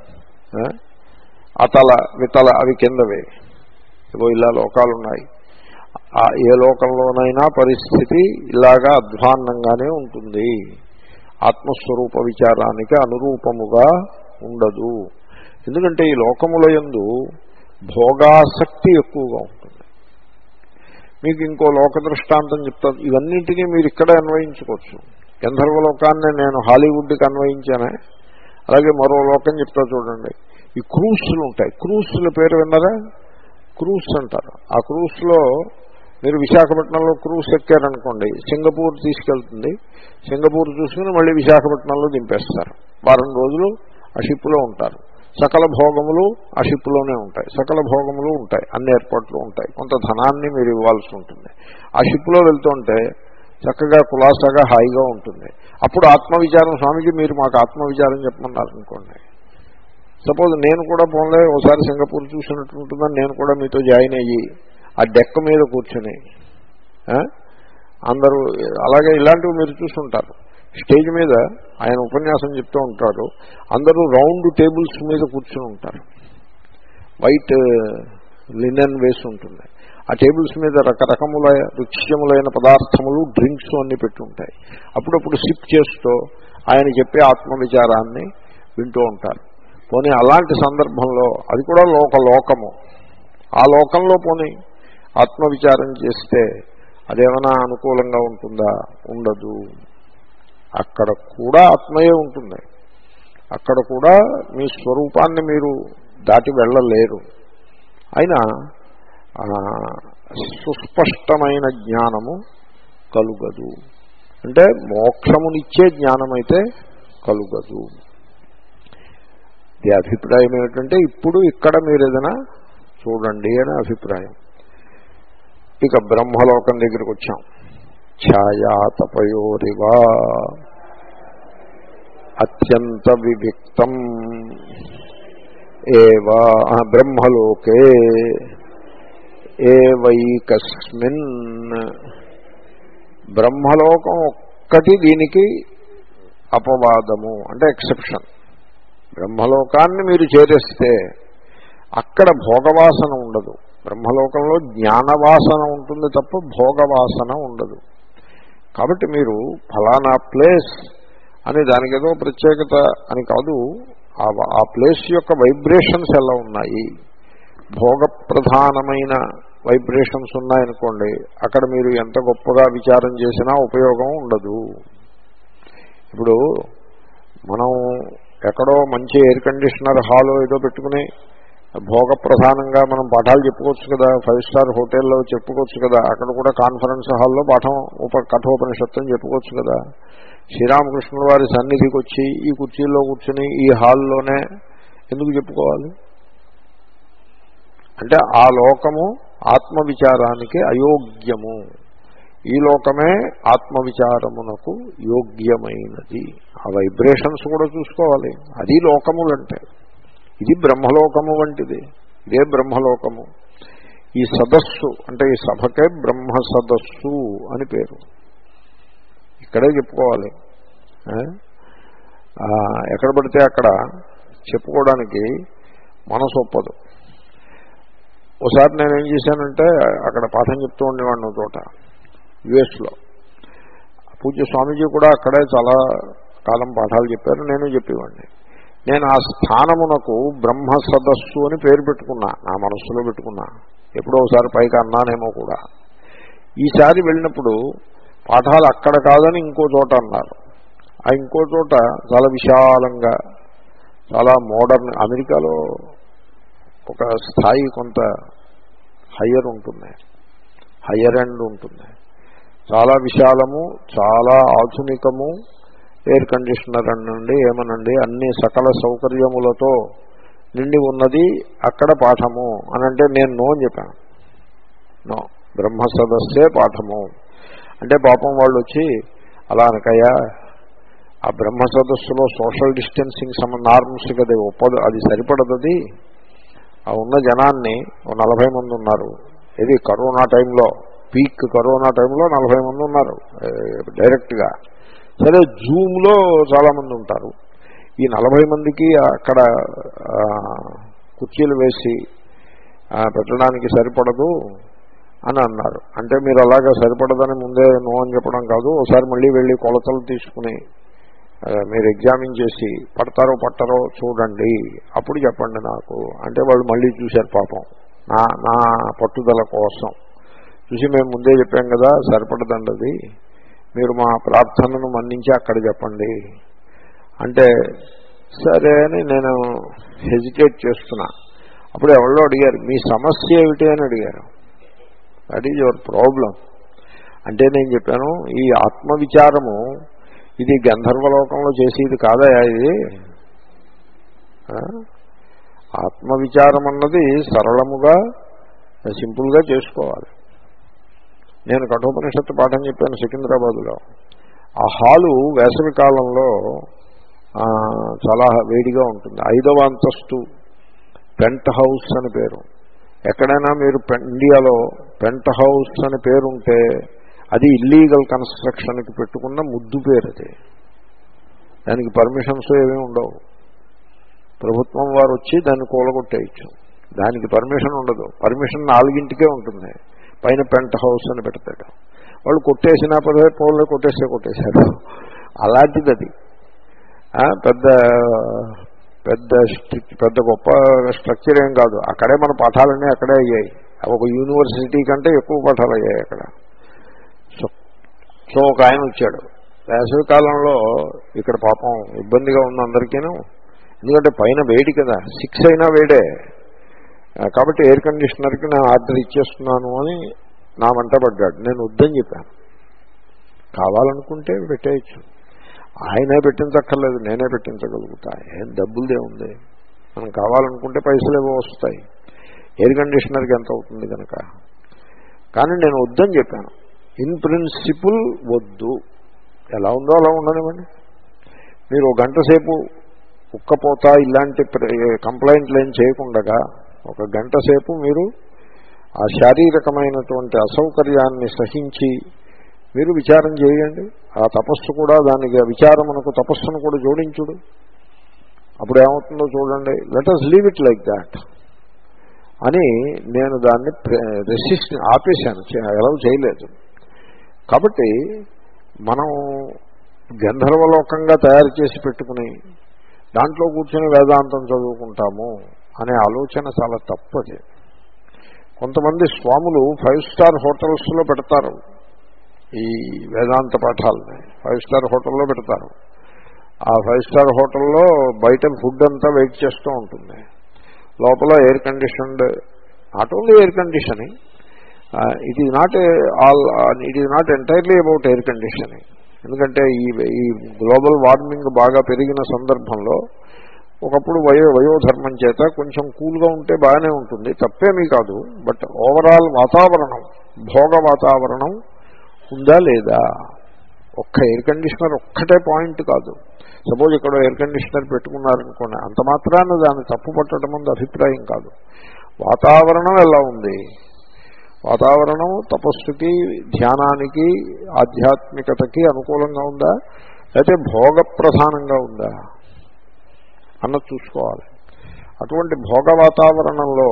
అతల, వితల అవి కిందవే. ఇవో ఇలా లోకాలు ఉన్నాయి. ఏ లోకంలోనైనా పరిస్థితి ఇలాగా అధ్వాన్నంగానే ఉంటుంది. ఆత్మస్వరూప విచారానికి అనురూపముగా ఉండదు. ఎందుకంటే ఈ లోకముల యందు భోగాసక్తి ఎక్కువగా ఉంటుంది. మీకు ఇంకో లోక దృష్టాంతం చెప్తాను. ఇవన్నింటినీ మీరు ఇక్కడ అన్వయించుకోవచ్చు. గంధర్వలోకాన్ని నేను హాలీవుడ్కి అన్వయించానే, అలాగే మరో లోకం చెప్తా చూడండి. ఈ క్రూస్లు ఉంటాయి. క్రూస్ల పేరు విన్నారా? క్రూస్ అంటారు. ఆ క్రూస్లో మీరు విశాఖపట్నంలో క్రూస్ ఎక్కారనుకోండి, సింగపూర్ తీసుకెళ్తుంది. సింగపూర్ చూసుకుని మళ్ళీ విశాఖపట్నంలో దింపేస్తారు. వారం రోజులు ఆ షిప్లో ఉంటారు. సకల భోగములు ఆ షిప్లోనే ఉంటాయి. సకల భోగములు ఉంటాయి, అన్ని ఏర్పాట్లు ఉంటాయి. కొంత ధనాన్ని మీరు ఇవ్వాల్సి ఉంటుంది. ఆ షిప్లో వెళ్తుంటే చక్కగా కులాసాగా హాయిగా ఉంటుంది. అప్పుడు ఆత్మవిచారం, స్వామిజీ మీరు మాకు ఆత్మవిచారం చెప్పమన్నారు అనుకోండి. సపోజ్ నేను కూడా పోన్లే ఒకసారి సింగపూర్ చూసినట్టు ఉంటుందని నేను కూడా మీతో జాయిన్ అయ్యి ఆ డెక్క మీద కూర్చొని అందరూ అలాగే ఇలాంటివి మీరు చూసుంటారు. స్టేజ్ మీద ఆయన ఉపన్యాసం చెప్తూ ఉంటారు. అందరూ రౌండ్ టేబుల్స్ మీద కూర్చొని ఉంటారు. వైట్ లినెన్ వేసి ఉంటుంది. ఆ టేబుల్స్ మీద రకరకముల రుచ్యములైన పదార్థములు, డ్రింక్స్ అన్నీ పెట్టి ఉంటాయి. అప్పుడప్పుడు సిప్ చేస్తూ ఆయన చెప్పే ఆత్మవిచారాన్ని వింటూ ఉంటారు. పోనీ అలాంటి సందర్భంలో అది కూడా లోక లోకము. ఆ లోకంలో పోనీ ఆత్మవిచారం చేస్తే అదేమైనా అనుకూలంగా ఉంటుందా? ఉండదు. అక్కడ కూడా ఆత్మయే ఉంటుంది. అక్కడ కూడా మీ స్వరూపాన్ని మీరు దాటి వెళ్ళలేరు. అయినా సుస్పష్టమైన జ్ఞానము కలుగదు. అంటే మోక్షమునిచ్చే జ్ఞానమైతే కలుగదు. ఈ అభిప్రాయం ఏమిటంటే ఇప్పుడు ఇక్కడ మీరు ఏదైనా చూడండి అనే అభిప్రాయం. ఇక బ్రహ్మలోకం దగ్గరికి వచ్చాం. ఛాయాతపయోరివా అత్యంత వివిక్తం ఏవా బ్రహ్మలోకే ఏవైకస్మిన్. బ్రహ్మలోకం ఒక్కటి దీనికి అపవాదము, అంటే ఎక్సెప్షన్. బ్రహ్మలోకాన్ని మీరు చేరేస్తే అక్కడ భోగవాసన ఉండదు. బ్రహ్మలోకంలో జ్ఞానవాసన ఉంటుంది తప్ప భోగవాసన ఉండదు. కాబట్టి మీరు ఫలానా ప్లేస్ అని దానికి ఏదో ప్రత్యేకత అని కాదు, ఆ ప్లేస్ యొక్క వైబ్రేషన్స్ ఎలా ఉన్నాయి, భోగ ప్రధానమైన వైబ్రేషన్స్ ఉన్నాయనుకోండి, అక్కడ మీరు ఎంత గొప్పగా విచారం చేసినా ఉపయోగం ఉండదు. ఇప్పుడు మనం ఎక్కడో మంచి ఎయిర్ కండిషనర్ హాల్ ఏదో పెట్టుకుని భోగ ప్రధానంగా మనం పాఠాలు చెప్పుకోవచ్చు కదా, ఫైవ్ స్టార్ హోటల్లో చెప్పుకోవచ్చు కదా, అక్కడ కూడా కాన్ఫరెన్స్ హాల్లో పాఠం ఉప కఠోపనిషత్తు చెప్పుకోవచ్చు కదా. శ్రీరామకృష్ణుల వారి సన్నిధికి వచ్చి ఈ కుర్చీల్లో కూర్చుని ఈ హాల్లోనే ఎందుకు చెప్పుకోవాలి? అంటే ఆ లోకము ఆత్మవిచారానికి అయోగ్యము. ఈ లోకమే ఆత్మవిచారమునకు యోగ్యమైనది. ఆ వైబ్రేషన్స్ కూడా చూసుకోవాలి. అది లోకములంటే. ఇది బ్రహ్మలోకము వంటిది. ఇదే బ్రహ్మలోకము. ఈ సదస్సు అంటే ఈ సభకే బ్రహ్మ సదస్సు అని పేరు. ఇక్కడే చెప్పుకోవాలి. ఎక్కడ పడితే అక్కడ చెప్పుకోవడానికి మనసు ఒప్పదు. ఒకసారి నేనేం చేశానంటే అక్కడ పాఠం చెప్తూ ఉండేవాడిని చోట యుఎస్లో. పూజ్య స్వామీజీ కూడా అక్కడే చాలా కాలం పాఠాలు చెప్పారు, నేను చెప్పేవాడిని. నేను ఆ స్థానమునకు బ్రహ్మ సదస్సు అని పేరు పెట్టుకున్నా, నా మనస్సులో పెట్టుకున్నా. ఎప్పుడో ఒకసారి పైకి అన్నానేమో కూడా. ఈసారి వెళ్ళినప్పుడు పాఠాలు అక్కడ కాదని ఇంకో చోట అన్నారు. ఆ ఇంకో చోట చాలా విశాలంగా, చాలా మోడర్న్, అమెరికాలో ఒక స్థాయి కొంత హయ్యర్ ఉంటుంది, హయ్యర్ ఎండ్ ఉంటుంది. చాలా విశాలము, చాలా ఆధునికము, ఎయిర్ కండిషనర్ అనండి ఏమనండి అన్ని సకల సౌకర్యములతో నిండి ఉన్నది అక్కడ పాఠము అనంటే నేను నో అని చెప్పాను. నో, బ్రహ్మ సదస్సే పాఠము అంటే పాపం వాళ్ళు వచ్చి అలా అనకయ్యా ఆ బ్రహ్మ సదస్సులో సోషల్ డిస్టెన్సింగ్ సమ నార్మ్స్ కదా ఒప్పదు, అది సరిపడదు. అది ఆ ఉన్న జనాన్ని నలభై మంది ఉన్నారు. ఇది కరోనా టైంలో, పీక్ కరోనా టైంలో నలభై మంది ఉన్నారు డైరెక్ట్గా. సరే జూమ్లో చాలామంది ఉంటారు. ఈ నలభై మందికి అక్కడ కుర్చీలు వేసి పెట్టడానికి సరిపడదు అని అన్నారు. అంటే మీరు అలాగా సరిపడదని ముందే నో అని చెప్పడం కాదు, ఒకసారి మళ్ళీ వెళ్ళి కొలతలు తీసుకుని మీరు ఎగ్జామిన్ చేసి పడతారో పట్టరో చూడండి, అప్పుడు చెప్పండి నాకు అంటే వాళ్ళు మళ్ళీ చూశారు పాపం నా నా పట్టుదల కోసం. చూసి మేము ముందే చెప్పాం కదా సరిపడదండి, అది మీరు మా ప్రార్థనను మన్నించి అక్కడ చెప్పండి అంటే సరే అని నేను హెజిటేట్ చేస్తున్నా. అప్పుడు ఎవరో అడిగారు మీ సమస్య ఏమిటి అని అడిగారు. That is your problem. అంటే నేను చెప్పాను ఈ ఆత్మవిచారము ఇది గంధర్వలోకంలో చేసేది కాదా, ఇది ఆత్మవిచారం అన్నది సరళముగా సింపుల్గా చేసుకోవాలి. నేను కఠోపనిషత్తు పాఠం చెప్పాను సికింద్రాబాద్లో. ఆ హాలు వేసవి కాలంలో చాలా వేడిగా ఉంటుంది. ఐదవ అంతస్తు పెంట్ హౌస్ అని పేరు. ఎక్కడైనా మీరు ఇండియాలో పెంట్ హౌస్ అని పేరుంటే అది ఇల్లీగల్ కన్స్ట్రక్షన్కి పెట్టుకున్న ముద్దు పేరు. అది దానికి పర్మిషన్స్ ఏమీ ఉండవు. ప్రభుత్వం వారు వచ్చి దాన్ని కూలగొట్టేయచ్చు, దానికి పర్మిషన్ ఉండదు. పర్మిషన్ నాలుగింటికే ఉంటుంది. పైన పెంట్ హౌస్ అని పెడతాడు. వాళ్ళు కొట్టేసినా పదే పోలే కొట్టేస్తే కొట్టేశారు. అలాంటిది అది. పెద్ద పెద్ద పెద్ద గొప్ప స్ట్రక్చర్ ఏం కాదు. అక్కడే మన పాఠాలన్నీ అక్కడే అయ్యాయి. ఒక యూనివర్సిటీ కంటే ఎక్కువ పాఠాలు అయ్యాయి అక్కడ. సో సో ఒక ఆయన వచ్చాడు వేసవి కాలంలో. ఇక్కడ పాపం ఇబ్బందిగా ఉంది అందరికీను, ఎందుకంటే పైన వేడి కదా, సిక్స్ అయినా వేడే కాబట్టి ఎయిర్ కండిషనర్కి నేను ఆర్డర్ ఇచ్చేస్తున్నాను అని నా వెంట పడ్డాడు. నేను వద్దని చెప్పాను. కావాలనుకుంటే పెట్టేయచ్చు, ఆయనే పెట్టించక్కర్లేదు, నేనే పెట్టించగలుగుతా. ఏం డబ్బులదే ఉంది, మనం కావాలనుకుంటే పైసలు ఏవో వస్తాయి. ఎయిర్ కండిషనర్కి ఎంత అవుతుంది కనుక. కానీ నేను వద్దని చెప్పాను. ఇన్ ప్రిన్సిపుల్ వద్దు, ఎలా ఉందో అలా ఉండనివ్వండి. మీరు ఒక గంట సేపు ఉక్కపోతా ఇలాంటి కంప్లైంట్లు ఏం చేయకుండా ఒక గంట సేపు మీరు ఆ శారీరకమైనటువంటి అసౌకర్యాన్ని సహించి మీరు విచారం చేయండి. ఆ తపస్సు కూడా దానికి విచారమునకు తపస్సును కూడా జోడించుడు. అప్పుడు ఏమవుతుందో చూడండి. Let us leave it like that అని నేను దాన్ని రెసిస్ట్ ఆపేశాను, ఎలా చేయలేదు. కాబట్టి మనం గంధర్వలోకంగా తయారు చేసి పెట్టుకుని దాంట్లో కూర్చొని వేదాంతం చదువుకుంటాము అనే ఆలోచన చాలా తప్పది. కొంతమంది స్వాములు ఫైవ్ స్టార్ హోటల్స్లో పెడతారు ఈ వేదాంత పాఠాలని. ఫైవ్ స్టార్ హోటల్లో పెడతారు. ఆ ఫైవ్ స్టార్ హోటల్లో బయట ఫుడ్ అంతా వెయిట్ చేస్తూ ఉంటుంది. లోపల air conditioned, not only air conditioning, it is not all it is not entirely about air conditioning. ఎందుకంటే ఈ ఈ గ్లోబల్ వార్మింగ్ బాగా పెరిగిన సందర్భంలో ఒకప్పుడు వయో వయోధర్మం చేత కొంచెం కూల్గా ఉంటే బాగానే ఉంటుంది, తప్పేమీ కాదు. బట్ ఓవరాల్ వాతావరణం, భోగ వాతావరణం ఉందా లేదా. ఒక్క ఎయిర్ కండిషనర్ ఒక్కటే పాయింట్ కాదు. సపోజ్ ఇక్కడ ఎయిర్ కండిషనర్ పెట్టుకున్నారనుకోండి, అంత మాత్రాన దాన్ని తప్పు పట్టడం ముందు అభిప్రాయం కాదు. వాతావరణం ఎలా ఉంది, వాతావరణం తపస్సుకి, ధ్యానానికి, ఆధ్యాత్మికతకి అనుకూలంగా ఉందా, లేకపోతే భోగ ప్రధానంగా ఉందా అన్నది చూసుకోవాలి. అటువంటి భోగ వాతావరణంలో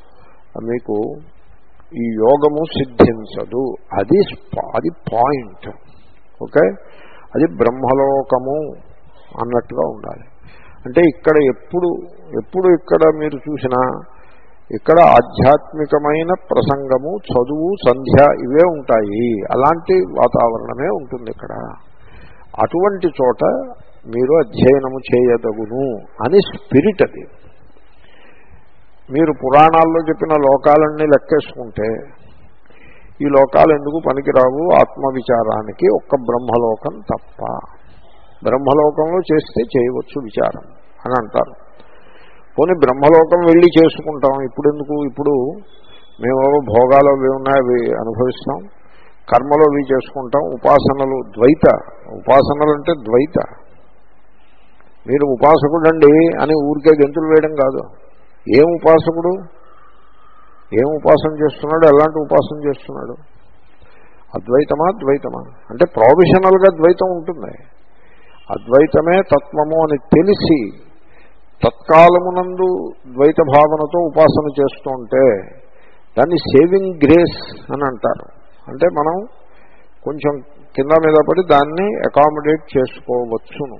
మీకు ఈ యోగము సిద్ధించదు. అది అది పాయింట్. ఓకే, అది బ్రహ్మలోకము అన్నట్టుగా ఉండాలి. అంటే ఇక్కడ ఎప్పుడు ఎప్పుడు ఇక్కడ మీరు చూసినా ఇక్కడ ఆధ్యాత్మికమైన ప్రసంగము, చదువు, సంధ్య ఇవే ఉంటాయి. అలాంటి వాతావరణమే ఉంటుంది ఇక్కడ. అటువంటి చోట మీరు అధ్యయనము చేయదగును అని స్పిరిట్ అది. మీరు పురాణాల్లో చెప్పిన లోకాలన్నీ లెక్కేసుకుంటే ఈ లోకాలు ఎందుకు పనికిరావు ఆత్మవిచారానికి, ఒక్క బ్రహ్మలోకం తప్ప. బ్రహ్మలోకంలో చేస్తే చేయవచ్చు విచారం అని అంటారు. పోనీ బ్రహ్మలోకం వెళ్ళి చేసుకుంటాం, ఇప్పుడు ఎందుకు, ఇప్పుడు మేము భోగాలు అవి ఉన్నాయి అవి అనుభవిస్తాం, కర్మలు అవి చేసుకుంటాం, ఉపాసనలు ద్వైత, ఉపాసనలు అంటే ద్వైత. మీరు ఉపాసకుడండి అని ఊరికే గెంతులు వేయడం కాదు. ఏం ఉపాసకుడు? ఏం ఉపాసన చేస్తున్నాడు? ఎలాంటి ఉపాసన చేస్తున్నాడు? అద్వైతమా ద్వైతమా అంటే ప్రొవిషనల్గా ద్వైతం ఉంటుంది. అద్వైతమే తత్వము అని తెలిసి తత్కాలమునందు ద్వైత భావనతో ఉపాసన చేస్తూ ఉంటే దాన్ని సేవింగ్ గ్రేస్ అని అంటారు. అంటే మనం కొంచెం కింద మీద పడి దాన్ని అకామిడేట్ చేసుకోవచ్చును.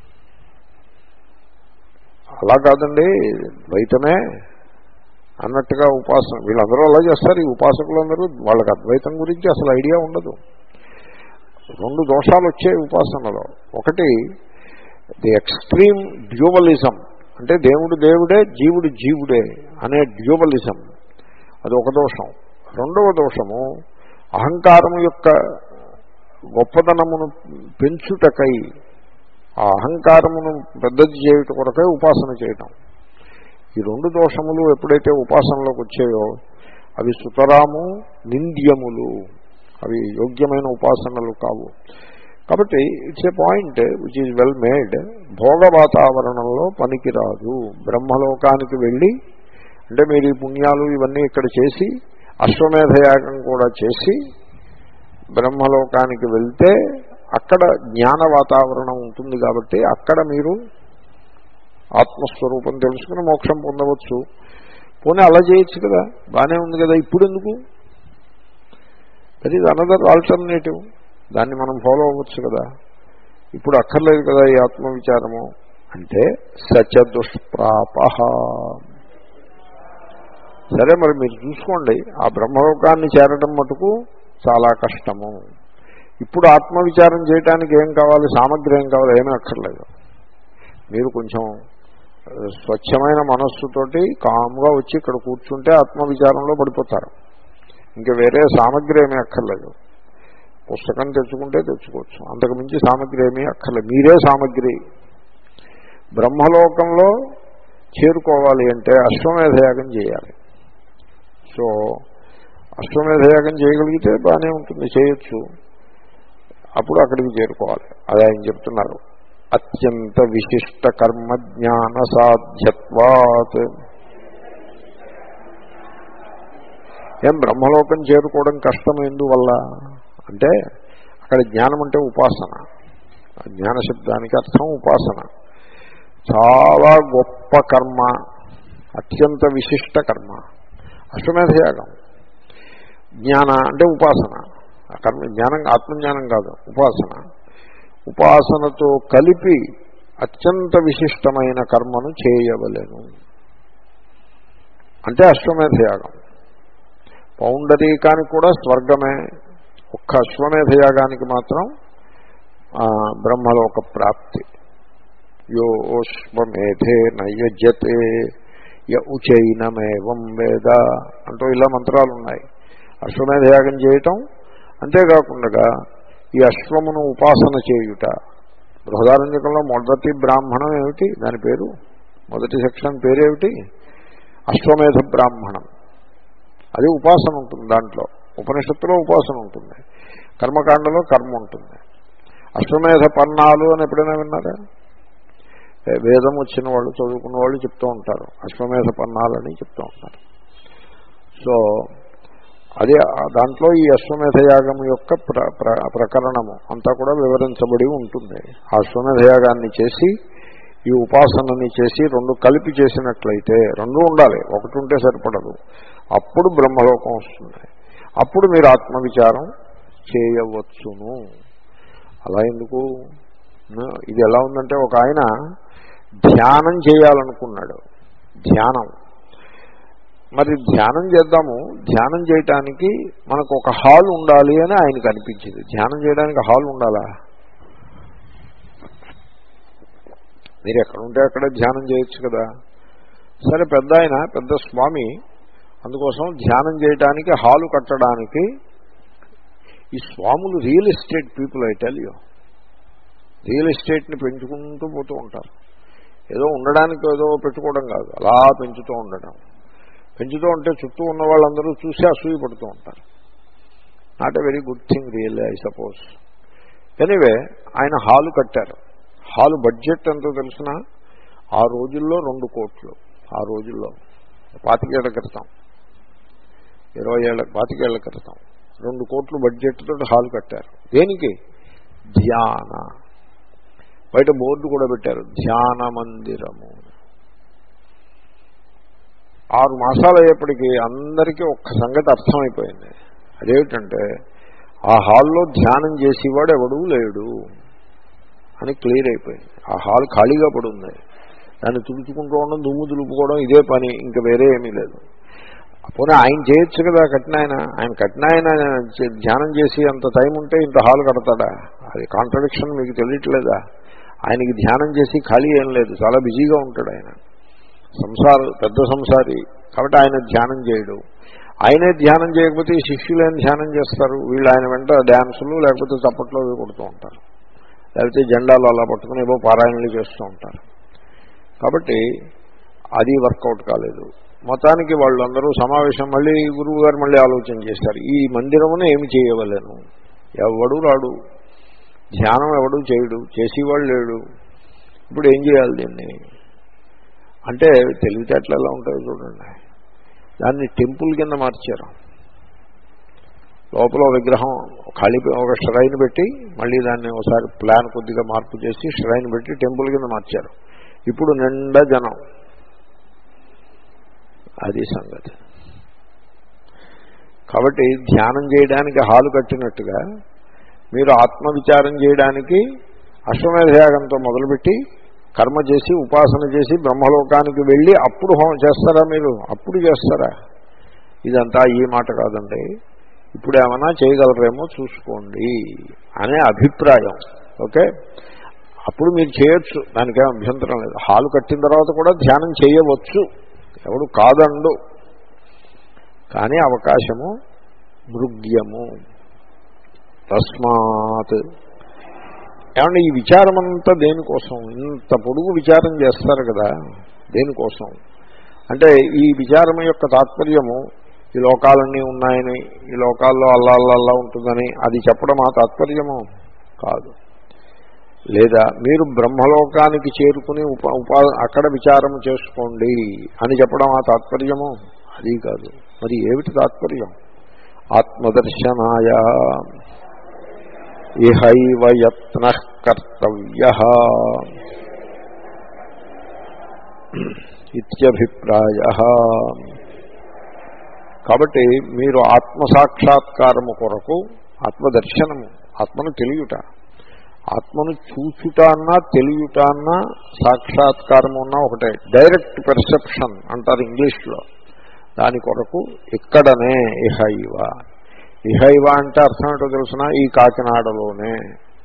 అలా కాదండి, ద్వైతమే అన్నట్టుగా ఉపాసన వీళ్ళందరూ అలా చేస్తారు. ఈ ఉపాసకులందరూ వాళ్ళకి అద్వైతం గురించి అసలు ఐడియా ఉండదు. రెండు దోషాలు వచ్చాయి ఉపాసనలో. ఒకటి ది ఎక్స్ట్రీమ్ డ్యూవలిజం, అంటే దేవుడు దేవుడే జీవుడు జీవుడే అనే డ్యూవలిజం, అది ఒక దోషం. రెండవ దోషము అహంకారం యొక్క గొప్పతనమును పెంచుటకై ఆ అహంకారమును పెద్దది చేయుట కొరకై ఉపాసన చేయటం. ఈ రెండు దోషములు ఎప్పుడైతే ఉపాసనలోకి వచ్చాయో అవి సుతరాము నింద్యములు, అవి యోగ్యమైన ఉపాసనలు కావు. కాబట్టి it's a point which is well made. భోగ వాతావరణంలో పనికిరాదు. బ్రహ్మలోకానికి వెళ్ళి అంటే మీరు ఈ పుణ్యాలు ఇవన్నీ ఇక్కడ చేసి అశ్వమేధయాగం కూడా చేసి బ్రహ్మలోకానికి వెళ్తే అక్కడ జ్ఞాన వాతావరణం ఉంటుంది. కాబట్టి అక్కడ మీరు ఆత్మస్వరూపం తెలుసుకుని మోక్షం పొందవచ్చు. పోనీ అలా చేయొచ్చు కదా, బాగానే ఉంది కదా, ఇప్పుడు ఎందుకు? That is another alternative. దాన్ని మనం ఫాలో అవ్వచ్చు కదా. ఇప్పుడు అక్కర్లేదు కదా ఈ ఆత్మవిచారము అంటే సచ దుష్ప్రాప. సరే, మరి మీరు చూసుకోండి, ఆ బ్రహ్మలోకాన్ని చేరడం మటుకు చాలా కష్టము. ఇప్పుడు ఆత్మవిచారం చేయడానికి ఏం కావాలి? సామగ్రి ఏం కావాలి? ఏమీ అక్కర్లేదు. మీరు కొంచెం స్వచ్ఛమైన మనస్సుతోటి కామ్గా వచ్చి ఇక్కడ కూర్చుంటే ఆత్మవిచారంలో పడిపోతారు. ఇంకా వేరే సామగ్రి ఏమీ అక్కర్లేదు. పుస్తకం తెచ్చుకుంటే తెచ్చుకోవచ్చు, అంతకు మించి సామగ్రి ఏమీ అక్కర్లేదు. మీరే సామగ్రి. బ్రహ్మలోకంలో చేరుకోవాలి అంటే అశ్వమేధయాగం చేయాలి. సో అశ్వమేధయాగం చేయగలిగితే బాగానే ఉంటుంది, చేయొచ్చు. అప్పుడు అక్కడికి చేరుకోవాలి. అదే ఆయన చెప్తున్నారు. అత్యంత విశిష్ట కర్మ జ్ఞాన సాధ్యత్వాత్. ఏం బ్రహ్మలోకం చేరుకోవడం కష్టం ఎందువల్ల అంటే అక్కడ జ్ఞానం అంటే ఉపాసన. జ్ఞాన శబ్దానికి అర్థం ఉపాసన. చాలా గొప్ప కర్మ, అత్యంత విశిష్ట కర్మ అశ్వమేధయాగం. జ్ఞాన అంటే ఉపాసన. కర్మ జ్ఞానం ఆత్మజ్ఞానం కాదు, ఉపాసన. ఉపాసనతో కలిపి అత్యంత విశిష్టమైన కర్మను చేయవలెను అంటే అశ్వమేధయాగం. పౌండరీకానికి కూడా స్వర్గమే, ఒక్క అశ్వమేధయాగానికి మాత్రం బ్రహ్మలోక ప్రాప్తి. యోష్వమేధే నయజతే య ఉచైనమేవం వేద అంటూ ఇలా మంత్రాలు ఉన్నాయి. అశ్వమేధయాగం చేయటం, అంతేకాకుండా ఈ అశ్వమును ఉపాసన చేయుట. బృహదారణ్యకంలో మొదటి బ్రాహ్మణం ఏమిటి? దాని పేరు, మొదటి సెక్షన్ పేరేమిటి? అశ్వమేధ బ్రాహ్మణం. అది ఉపాసన ఉంటుంది. దాంట్లో ఉపనిషత్తులో ఉపాసన ఉంటుంది, కర్మకాండలో కర్మ ఉంటుంది. అశ్వమేధ పన్నాలు అని ఎప్పుడైనా విన్నారా? వేదం వచ్చిన వాళ్ళు, చదువుకున్న వాళ్ళు చెప్తూ ఉంటారు, అశ్వమేధ పన్నాలని చెప్తూ ఉంటారు. సో అదే దాంట్లో ఈ అశ్వమేధయాగం యొక్క ప్ర ప్రకరణము అంతా కూడా వివరించబడి ఉంటుంది. ఆ అశ్వమేధయాగాన్ని చేసి ఈ ఉపాసనని చేసి రెండు కలిపి చేసినట్లయితే, రెండు ఉండాలి, ఒకటి ఉంటే సరిపడదు, అప్పుడు బ్రహ్మలోకం వస్తుంది. అప్పుడు మీరు ఆత్మవిచారం చేయవచ్చును. అలా ఎందుకు? ఇది ఎలా ఉందంటే, ఒక ఆయన ధ్యానం చేయాలనుకున్నాడు. ధ్యానం మరి ధ్యానం చేద్దాము, ధ్యానం చేయటానికి మనకు ఒక హాల్ ఉండాలి అని ఆయనకు అనిపించింది. ధ్యానం చేయడానికి హాల్ ఉండాలా? మీరు ఎక్కడుంటే అక్కడే ధ్యానం చేయొచ్చు కదా. సరే, పెద్ద ఆయన, పెద్ద స్వామి, అందుకోసం ధ్యానం చేయడానికి హాలు కట్టడానికి, ఈ స్వాములు real estate people, I tell you, real ఎస్టేట్ని పెంచుకుంటూ పోతూ ఉంటారు. ఏదో ఉండడానికి ఏదో పెట్టుకోవడం కాదు, అలా పెంచుతూ ఉండడం. పెంచుతూ ఉంటే చుట్టూ ఉన్న వాళ్ళందరూ చూసి అసూయ పడుతూ ఉంటారు. Not a very good thing really, I suppose. Anyway, ఆయన హాలు కట్టారు. హాలు బడ్జెట్ ఎంతో తెలిసిన, ఆ రోజుల్లో రెండు కోట్లు. ఆ రోజుల్లో పాతికేళ్ల క్రితం, ఇరవై ఏళ్ళ పాతికేళ్ల క్రితం రెండు కోట్లు బడ్జెట్ తోటి హాల్ కట్టారు. దేనికి? ధ్యాన. బయట బోర్డు కూడా పెట్టారు, ధ్యాన మందిరము. ఆరు మాసాలు అయ్యేప్పటికీ అందరికీ ఒక్క సంగతి అర్థమైపోయింది. అదేమిటంటే ఆ హాల్లో ధ్యానం చేసేవాడు ఎవడూ లేడు అని క్లియర్ అయిపోయింది. ఆ హాల్ ఖాళీగా పడుంది, దాన్ని తుడుచుకుంటూ ఉండడం, దుమ్ము దులుపుకోవడం ఇదే పని, ఇంకా వేరే ఏమీ లేదు. పోనీ ఆయన చేయొచ్చు కదా, కట్టిన ఆయన ఆయన కట్టిన ఆయన ధ్యానం చేసి అంత టైం ఉంటే ఇంత హాల్ కడతాడా? అది కాంట్రడిక్షన్ మీకు తెలియట్లేదా? ఆయనకి ధ్యానం చేసి ఖాళీ ఏం లేదు, చాలా బిజీగా ఉంటాడు ఆయన, సంసార పెద్ద సంసారి కాబట్టి ఆయన ధ్యానం చేయడు. ఆయనే ధ్యానం చేయకపోతే ఈ శిష్యులు ఏం ధ్యానం చేస్తారు? వీళ్ళు ఆయన వెంట డ్యాన్సులు లేకపోతే చప్పట్లు అవి కొడుతూ ఉంటారు, లేకపోతే జెండాలు అలా పట్టుకుని ఏవో పారాయణలు చేస్తూ ఉంటారు. కాబట్టి అది వర్కౌట్ కాలేదు. మొత్తానికి వాళ్ళందరూ సమావేశం, మళ్ళీ గురువు గారు మళ్ళీ ఆలోచన చేశారు, ఈ మందిరమును ఏమి చేయవలేను, ఎవడు రాడు, ధ్యానం ఎవడు చేయడు, చేసేవాళ్ళు లేడు, ఇప్పుడు ఏం చేయాలి దీన్ని అంటే తెలివితేటలు ఎలా ఉంటాయో చూడండి. దాన్ని టెంపుల్ కింద మార్చారు. లోపల విగ్రహం ఖాళీ ఒక ష్రైన్ పెట్టి మళ్ళీ దాన్ని ఒకసారి ప్లాన్ కొద్దిగా మార్పు చేసి ష్రైన్ పెట్టి టెంపుల్ కింద మార్చారు. ఇప్పుడు నిండా జనం. అది సంగతి. కాబట్టి ధ్యానం చేయడానికి హాలు కట్టినట్టుగా మీరు ఆత్మవిచారం చేయడానికి అశ్వమేధయాగంతో మొదలుపెట్టి కర్మ చేసి ఉపాసన చేసి బ్రహ్మలోకానికి వెళ్ళి అప్పుడు హోమం చేస్తారా? మీరు అప్పుడు చేస్తారా? ఇదంతా ఈ మాట కాదండి. ఇప్పుడు ఏమైనా చేయగలరేమో చూసుకోండి అనే అభిప్రాయం. ఓకే, అప్పుడు మీరు చేయొచ్చు, దానికేం అభ్యంతరం లేదు. హాలు కట్టిన తర్వాత కూడా ధ్యానం చేయవచ్చు, ఎవడు కాదండు. కానీ అవకాశము మృగ్యము. తస్మాత్ ఏమంటే ఈ విచారం అంతా దేనికోసం? ఇంత పొడుగు విచారం చేస్తారు కదా, దేనికోసం అంటే ఈ విచారం యొక్క తాత్పర్యము ఈ లోకాలన్నీ ఉన్నాయని, ఈ లోకాల్లో అల్లా అల్లా అల్లా ఉంటుందని అది చెప్పడం ఆ తాత్పర్యము కాదు. లేదా మీరు బ్రహ్మలోకానికి చేరుకుని ఉపా ఉపా అక్కడ విచారము చేసుకోండి అని చెప్పడం ఆ తాత్పర్యము అది కాదు. మరి ఏమిటి తాత్పర్యం? ఆత్మదర్శనాయ ఇహైవ యత్నః కర్తవ్యః ఇత్యభిప్రాయః. కాబట్టి మీరు ఆత్మసాక్షాత్కారము కొరకు, ఆత్మదర్శనము, ఆత్మను తెలియుట, ఆత్మను చూచుట అన్నా తెలియుట అన్నా సాక్షాత్కారము అన్నా ఒకటే. డైరెక్ట్ పెర్సెప్షన్ అంటారు ఇంగ్లీష్లో. దాని కొరకు ఇక్కడనే ఇహైవ. ఇహైవ అంటే అర్థం ఏంటో తెలుసిన? ఈ కాకినాడలోనే,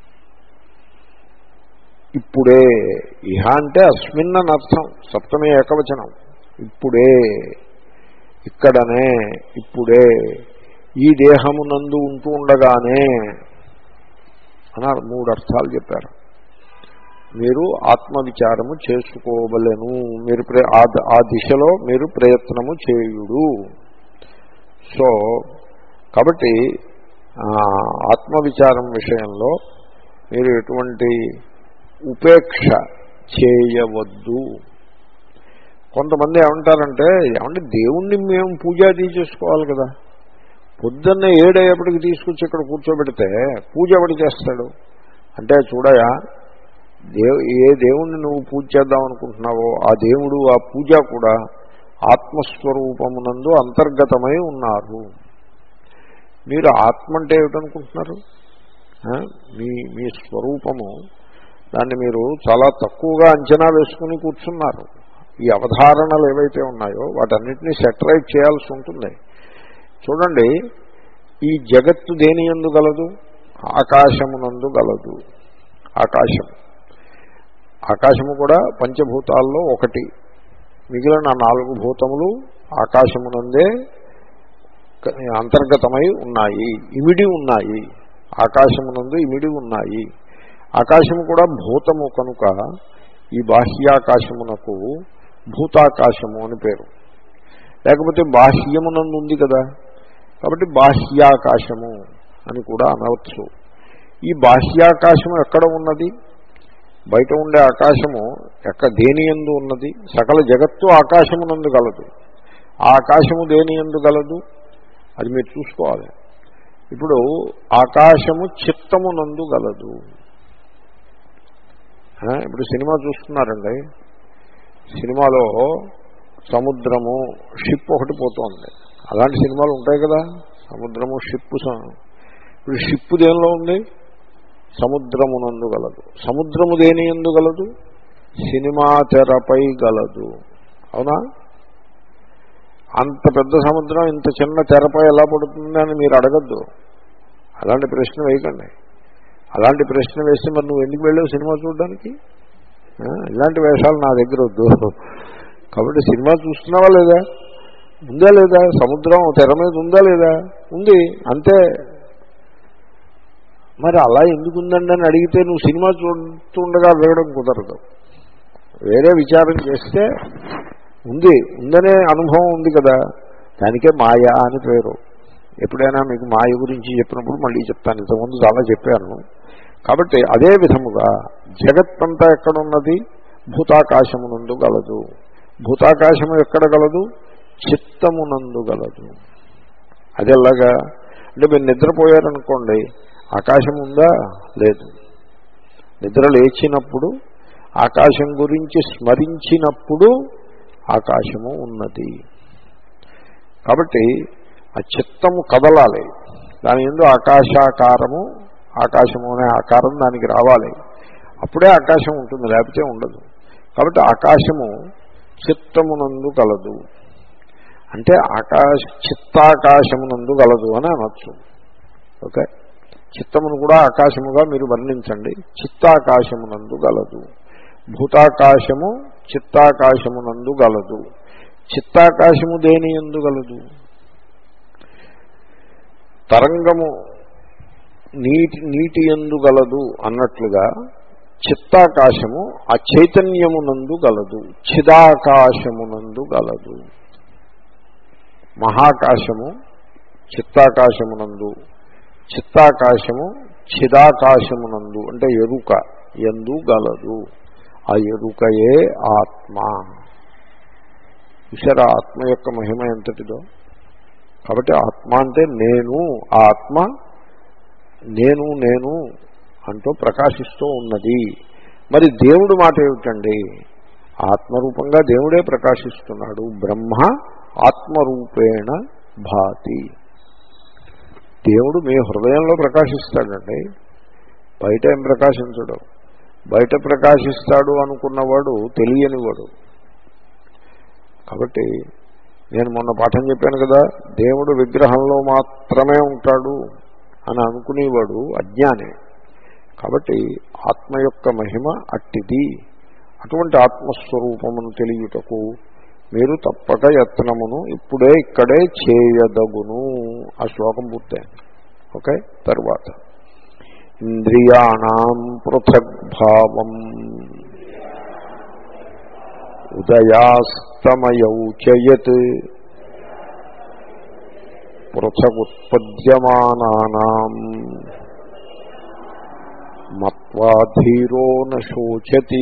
ఇప్పుడే. ఇహ అంటే అస్మిన్ అని అర్థం, సప్తమే ఏకవచనం. ఇప్పుడే, ఇక్కడనే, ఇప్పుడే, ఈ దేహమునందు ఉంటూ ఉండగానే అన్నారు. మూడు అర్థాలు చెప్పారు. మీరు ఆత్మవిచారము చేసుకోవలెను, మీరు ఆ దిశలో మీరు ప్రయత్నము చేయుడు. సో కాబట్టి ఆత్మవిచారం విషయంలో మీరు ఎటువంటి ఉపేక్ష చేయవద్దు. కొంతమంది ఏమంటారంటే, ఏమంటే దేవుణ్ణి మేము పూజాది చేసుకోవాలి కదా, పొద్దున్నే ఏడయ్యేపటికి తీసుకొచ్చి ఇక్కడ కూర్చోబెడితే పూజ ఎవడు చేస్తాడు అంటే, చూడయా, దేవు ఏ దేవుణ్ణి నువ్వు పూజ చేద్దాం అనుకుంటున్నావో ఆ దేవుడు, ఆ పూజ కూడా ఆత్మస్వరూపమునందు అంతర్గతమై ఉన్నారు. మీరు ఆత్మ అంటే ఏమిటనుకుంటున్నారు? మీ మీ స్వరూపము, దాన్ని మీరు చాలా తక్కువగా అంచనా వేసుకుని కూర్చున్నారు. ఈ అవధారణలు ఏవైతే ఉన్నాయో వాటన్నిటినీ సెటరైట్ చేయాల్సి ఉంటుంది. చూడండి, ఈ జగత్తు దేని యందు గలదు? ఆకాశమునందు గలదు. ఆకాశం ఆకాశము కూడా పంచభూతాల్లో ఒకటి. మిగిలిన నాలుగు భూతములు ఆకాశమునందే అంతర్గతమై ఉన్నాయి, ఇమిడి ఉన్నాయి. ఆకాశమునందు ఇమిడి ఉన్నాయి. ఆకాశము కూడా భూతము కనుక ఈ బాహ్యాకాశమునకు భూతాకాశము అని పేరు. లేకపోతే బాహ్యమునందు ఉంది కదా, కాబట్టి బాహ్యాకాశము అని కూడా అనవచ్చు. ఈ బాహ్యాకాశము ఎక్కడ ఉన్నది? బయట ఉండే ఆకాశము ఎక్క దేని యందు ఉన్నది? సకల జగత్తు ఆకాశమునందు గలదు. ఆ ఆకాశము దేని యందు గలదు? అది మీరు చూసుకోవాలి. ఇప్పుడు ఆకాశము చిత్తమునందు గలదు. ఇప్పుడు సినిమా చూస్తున్నారండి, సినిమాలో సముద్రము షిప్ ఒకటి పోతోంది. అలాంటి సినిమాలు ఉంటాయి కదా, సముద్రము షిప్పు. ఇప్పుడు షిప్పు దేనిలో ఉంది? సముద్రమునందు గలదు. సముద్రము దేని యందు గలదు? సినిమా తెరపై గలదు. అవునా? అంత పెద్ద సముద్రం ఇంత చిన్న తెరపై ఎలా పడుతుంది అని మీరు అడగద్దు. అలాంటి ప్రశ్న వేయకండి. అలాంటి ప్రశ్న వేస్తే మరి నువ్వు ఎందుకు వెళ్ళావు సినిమా చూడడానికి? ఇలాంటి వేషాలు నా దగ్గర వద్దు. కాబట్టి సినిమా చూస్తున్నావా లేదా? ఉందా లేదా? సముద్రం తెర మీద ఉందా లేదా? ఉంది, అంతే. మరి అలా ఎందుకు ఉందండి అని అడిగితే నువ్వు సినిమా చూస్తుండగా అడగడం కుదరదు. వేరే విచారం చేస్తే ఉంది, ఉందనే అనుభవం ఉంది కదా, దానికే మాయా అని పేరు. ఎప్పుడైనా మీకు మాయ గురించి చెప్పినప్పుడు మళ్ళీ చెప్తాను, ఇంతకుముందు చాలా చెప్పాను. కాబట్టి అదే విధముగా జగత్తంతా ఎక్కడున్నది? భూతాకాశమునందు గలదు. భూతాకాశము ఎక్కడ గలదు? చిత్తమునందు గలదు. అదేలాగా అంటే మీరు నిద్రపోయారనుకోండి, ఆకాశం ఉందా? లేదు. నిద్ర లేచినప్పుడు ఆకాశం గురించి స్మరించినప్పుడు ఆకాశము ఉన్నది. కాబట్టి ఆ చిత్తము కదలాలి, దాని యందు ఆకాశాకారము, ఆకాశము అనే ఆకారం దానికి రావాలి, అప్పుడే ఆకాశం ఉంటుంది, లేకపోతే ఉండదు. కాబట్టి ఆకాశము చిత్తమునందు గలదు అంటే ఆకాశ చిత్తాకాశమునందు గలదు అని అనొచ్చు. ఓకే, చిత్తమును కూడా ఆకాశముగా మీరు వర్ణించండి. చిత్తాకాశమునందు గలదు. భూతాకాశము చిత్తాకాశమునందు గలదు. చిత్తాకాశము దేని యందు గలదు? తరంగము నీటి నీటి యందు గలదు అన్నట్లుగా చిత్తాకాశము ఆ చైతన్యమునందు గలదు, చిదాకాశమునందు గలదు. మహాకాశము చిత్తాకాశమునందు, చిత్తాకాశము చిదాకాశమునందు అంటే ఎరుక యందు గలదు. ఆ ఎరుకయే ఆత్మ. ఈశ్వర ఆత్మ యొక్క మహిమ ఎంతటిదో. కాబట్టి ఆత్మ అంటే నేను, ఆ ఆత్మ నేను నేను అంటూ ప్రకాశిస్తూ ఉన్నది. మరి దేవుడు మాట ఏమిటండి? ఆత్మరూపంగా దేవుడే ప్రకాశిస్తున్నాడు. బ్రహ్మ ఆత్మరూపేణ భాతి. దేవుడు మీ హృదయంలో ప్రకాశిస్తాడండి, బయట ఏం ప్రకాశించడు. బయట ప్రకాశిస్తాడు అనుకున్నవాడు తెలియనివాడు. కాబట్టి నేను మొన్న పాఠం చెప్పాను కదా, దేవుడు విగ్రహంలో మాత్రమే ఉంటాడు అని అనుకునేవాడు అజ్ఞాని. కాబట్టి ఆత్మ యొక్క మహిమ అట్టిది. అటువంటి ఆత్మస్వరూపమును తెలియుటకు మీరు తప్పక యత్నమును ఇప్పుడే ఇక్కడే చేయదగును. ఆ శ్లోకం పూర్తయింది. ఓకే, తర్వాత ఇంద్రియాణం పృథగ్భావం ఉదయాస్తమయౌ చయత్ పృథగుత్పద్యమానానాం మత్వా ధీరో నశోచతి.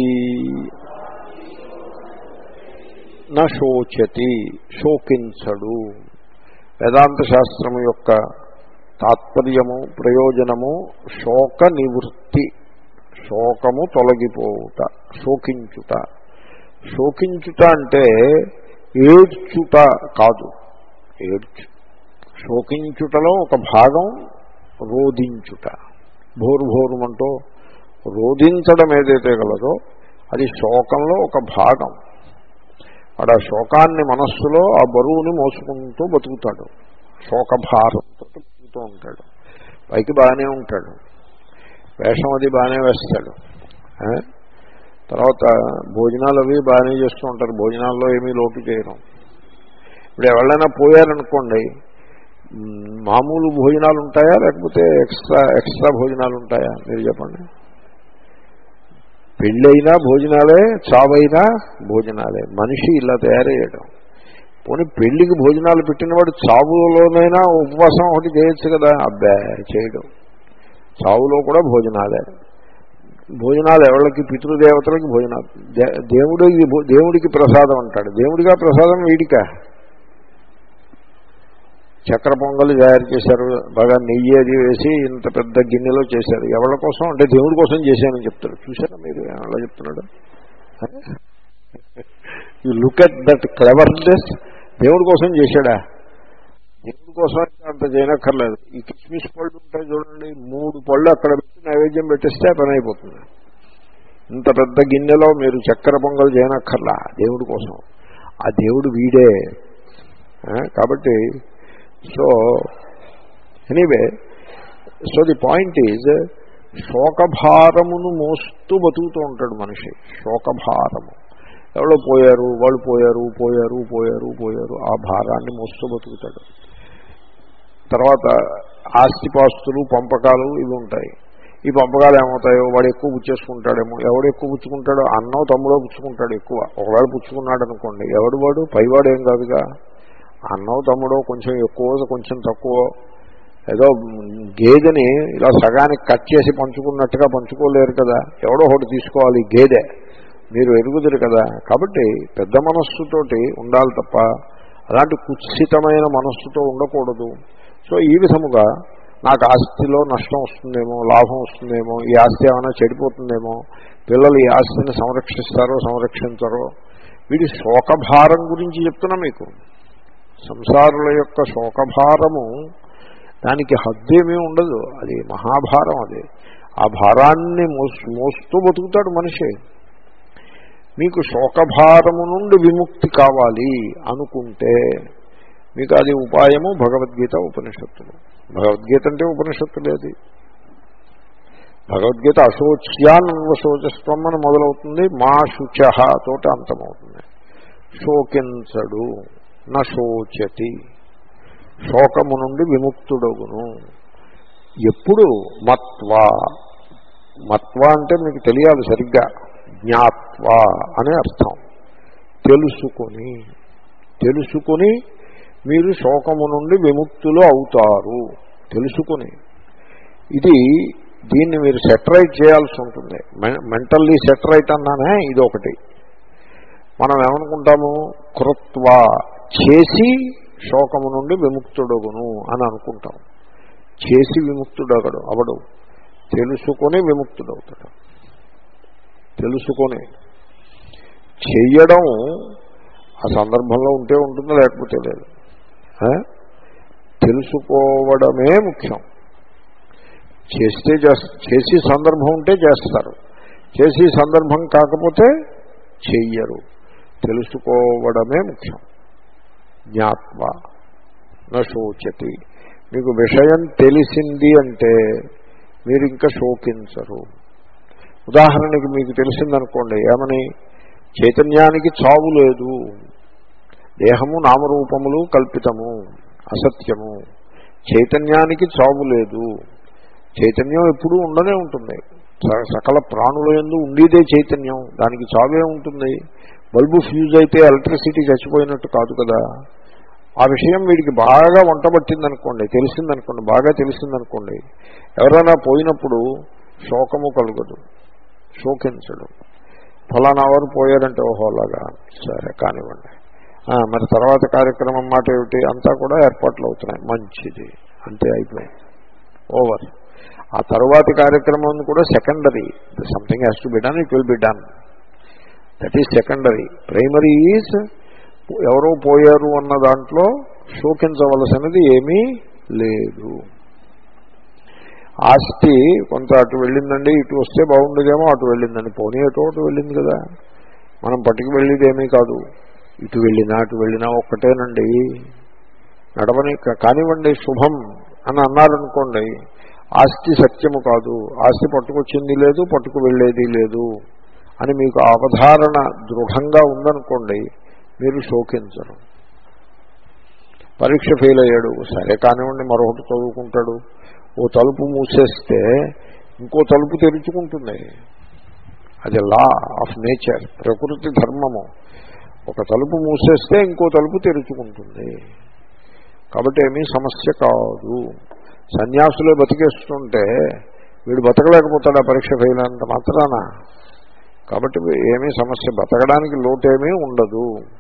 నశోచతి శోకించడు. వేదాంత శాస్త్రము యొక్క తాత్పర్యము ప్రయోజనము శోక నివృత్తి, శోకము తొలగిపోవుట, శోకించుట. శోకించుట అంటే ఏడ్చుట కాదు. ఏడ్చు శోకించుటలో ఒక భాగం రోధించుట. భోరు భోరుమంటూ రోధించడం ఏదైతే గలదో అది శోకంలో ఒక భాగం. వాడు ఆ శోకాన్ని మనస్సులో ఆ బరువుని మోసుకుంటూ బతుకుతాడు. శోకభారంతో బతుకుతూ ఉంటాడు. పైకి బాగానే ఉంటాడు, వేషం అది బాగానే వేస్తాడు. తర్వాత భోజనాలు అవి బాగానే చేస్తూ ఉంటారు, భోజనాల్లో ఏమీ లోటు చేయడం. ఇప్పుడు ఎవరైనా పోయారనుకోండి, మామూలు భోజనాలు ఉంటాయా లేకపోతే ఎక్స్ట్రా ఎక్స్ట్రా భోజనాలు ఉంటాయా మీరు చెప్పండి? పెళ్ళైనా భోజనాలే, చావైనా భోజనాలే. మనిషి ఇలా తయారయ్యాడు. పోనీ పెళ్లికి భోజనాలు పెట్టినవాడు చావులోనైనా ఉపవాసం ఒకటి చేయొచ్చు కదా. అబ్బాయి చేయడం, చావులో కూడా భోజనాలే. భోజనాలు ఎవరికి? పితృదేవతలకి భోజనాలు. దేవుడికి దేవుడికి ప్రసాదం అంటాడు. దేవుడిగా ప్రసాదం వీడికా? చక్కెర పొంగలి తయారు చేశారు, బాగా నెయ్యి అది వేసి ఇంత పెద్ద గిన్నెలో చేశారు. ఎవరి కోసం అంటే దేవుడి కోసం చేశానని చెప్తాడు. చూసారా మీరు అలా చెప్తున్నాడు? You look at that cleverness. దేవుడి కోసం చేశాడా? దేవుడి కోసం అంత చేయనక్కర్లేదు. ఈ కిస్మిస్ పళ్ళు ఉంటాయి చూడండి, మూడు పళ్ళు అక్కడ పెట్టి నైవేద్యం పెట్టిస్తే పని అయిపోతుంది. ఇంత పెద్ద గిన్నెలో మీరు చక్కెర పొంగలు చేయనక్కర్లా దేవుడి కోసం. ఆ దేవుడు వీడే. కాబట్టి so anyway, so the point is శోకభారమును మోస్తూ బతుకుతూ ఉంటాడు మనిషి. శోకభారము, ఎవరో పోయారు, వాళ్ళు పోయారు పోయారు పోయారు పోయారు ఆ భారాన్ని మోస్తూ బతుకుతాడు. తర్వాత ఆస్తిపాస్తులు, పంపకాలు ఇవి ఉంటాయి. ఈ పంపకాలు ఏమవుతాయో, వాడు ఎక్కువ పుచ్చేసుకుంటాడేమో. ఎవడు ఎక్కువ పుచ్చుకుంటాడో, అన్నో తమ్ముడో పుచ్చుకుంటాడు ఎక్కువ. ఒకవేళ పుచ్చుకున్నాడు అనుకోండి, ఎవడు వాడు పైవాడు ఏం కాదుగా. అన్నో తమ్ముడో కొంచెం ఎక్కువ కొంచెం తక్కువ, ఏదో గేదెని ఇలా సగానికి కట్ చేసి పంచుకున్నట్టుగా పంచుకోలేరు కదా. ఎవడో ఒకటి తీసుకోవాలి, గేదె. మీరు ఎరుగుదురు కదా. కాబట్టి పెద్ద మనస్సుతోటి ఉండాలి తప్ప అలాంటి కుత్సితమైన మనస్సుతో ఉండకూడదు. సో ఈ విధముగా నాకు ఆస్తిలో నష్టం వస్తుందేమో, లాభం వస్తుందేమో, ఈ ఆస్తి ఏమైనా చెడిపోతుందేమో, పిల్లలు ఈ ఆస్తిని సంరక్షిస్తారో సంరక్షించరో, వీడి శోకభారం గురించి చెప్తున్నా మీకు. సంసారుల యొక్క శోకభారము, దానికి హద్దేమీ ఉండదు. అది మహాభారం. అది ఆ భారాన్ని మోస్తూ మోస్తూ బతుకుతాడు మనిషి. మీకు శోకభారము నుండి విముక్తి కావాలి అనుకుంటే మీకు అది ఉపాయము భగవద్గీత, ఉపనిషత్తులు. భగవద్గీత అంటే ఉపనిషత్తులే. అది భగవద్గీత అశోచ్యాన్వశోచస్వం అని మొదలవుతుంది, మా శుచ తోట అంతమవుతుంది. శోకించడు, నశోచతి, శోకము నుండి విముక్తుడగును. ఎప్పుడు? మత్వా. మత్వా అంటే మీకు తెలియాలి సరిగ్గా. జ్ఞాత్వా అనే అర్థం. తెలుసుకొని, తెలుసుకొని మీరు శోకము నుండి విముక్తులు అవుతారు. తెలుసుకుని ఇది దీన్ని మీరు సెటరైట్ చేయాల్సి ఉంటుంది. మెంటల్లీ సెటరైట్ అన్నానే ఇది ఒకటి. మనం ఏమనుకుంటాము, కృత్వా చేసి శోకము నుండి విముక్తుడగును అని అనుకుంటాం. చేసి విముక్తుడగడు అవడు, తెలుసుకొని విముక్తుడవుతాడు. తెలుసుకొని చెయ్యడం ఆ సందర్భంలో ఉంటే ఉంటుంది, లేకపోతే లేదు. తెలుసుకోవడమే ముఖ్యం. చేస్తే చేసి సందర్భం ఉంటే చేస్తారు, చేసి సందర్భం కాకపోతే చెయ్యరు. తెలుసుకోవడమే ముఖ్యం. జ్ఞాత్వ నశోచతి. మీకు విషయం తెలిసింది అంటే మీరు ఇంకా శోకించరు. ఉదాహరణకి మీకు తెలిసిందనుకోండి, ఏమని, చైతన్యానికి చావు లేదు, దేహము నామరూపములు కల్పితము, అసత్యము. చైతన్యానికి చావు లేదు. చైతన్యం ఎప్పుడూ ఉండనే ఉంటుంది. సకల ప్రాణుల యందు ఉండేదే చైతన్యం, దానికి చావే ఉంటుంది. బల్బు ఫ్యూజ్ అయితే ఎలక్ట్రిసిటీ చచ్చిపోయినట్టు కాదు కదా. ఆ విషయం వీడికి బాగా వంటబట్టిందనుకోండి, తెలిసిందనుకోండి, బాగా తెలిసిందనుకోండి, ఎవరైనా పోయినప్పుడు శోకము కలుగదు, శోకించడు. ఫలానా వారు పోయారంటే ఓహో అలాగా, సరే కానివ్వండి, మరి తర్వాత కార్యక్రమం మాట ఏమిటి, అంతా కూడా ఏర్పాట్లు అవుతున్నాయి, మంచిది, అంతే అయిపోయింది, ఓవర్. ఆ తరువాతి కార్యక్రమం కూడా secondary. Something has to be done, it will be done. That is secondary. Primary is ఎవరో పోయారు అన్న దాంట్లో శోకించవలసినది ఏమీ లేదు. ఆస్తి కొంత అటు వెళ్ళిందండి, ఇటు వస్తే బాగుండేదేమో, అటు వెళ్ళిందండి, పోనీ అటు అటు వెళ్ళింది కదా, మనం పట్టుకు వెళ్ళేది ఏమీ కాదు. ఇటు వెళ్ళినా అటు వెళ్ళినా ఒక్కటేనండి, నడవని కానివ్వండి, శుభం అని అన్నారనుకోండి, ఆస్తి సత్యము కాదు, ఆస్తి పట్టుకొచ్చింది లేదు, పట్టుకు వెళ్ళేది లేదు అని మీకు అవధారణ దృఢంగా ఉందనుకోండి, మీరు శోకించరు. పరీక్ష ఫెయిల్ అయ్యాడు, సరే కానివ్వండి, మరొకటి చదువుకుంటాడు. ఓ తలుపు మూసేస్తే ఇంకో తలుపు తెరుచుకుంటుంది. అది లా ఆఫ్ నేచర్, ప్రకృతి ధర్మము. ఒక తలుపు మూసేస్తే ఇంకో తలుపు తెరుచుకుంటుంది. కాబట్టి ఏమీ సమస్య కాదు. సన్యాసులే బతికేస్తుంటే వీడు బతకలేకపోతాడు ఆ పరీక్ష ఫెయిల్ అంత మాత్రాన. కాబట్టి ఏమీ సమస్య, బతకడానికి లోటేమీ ఉండదు.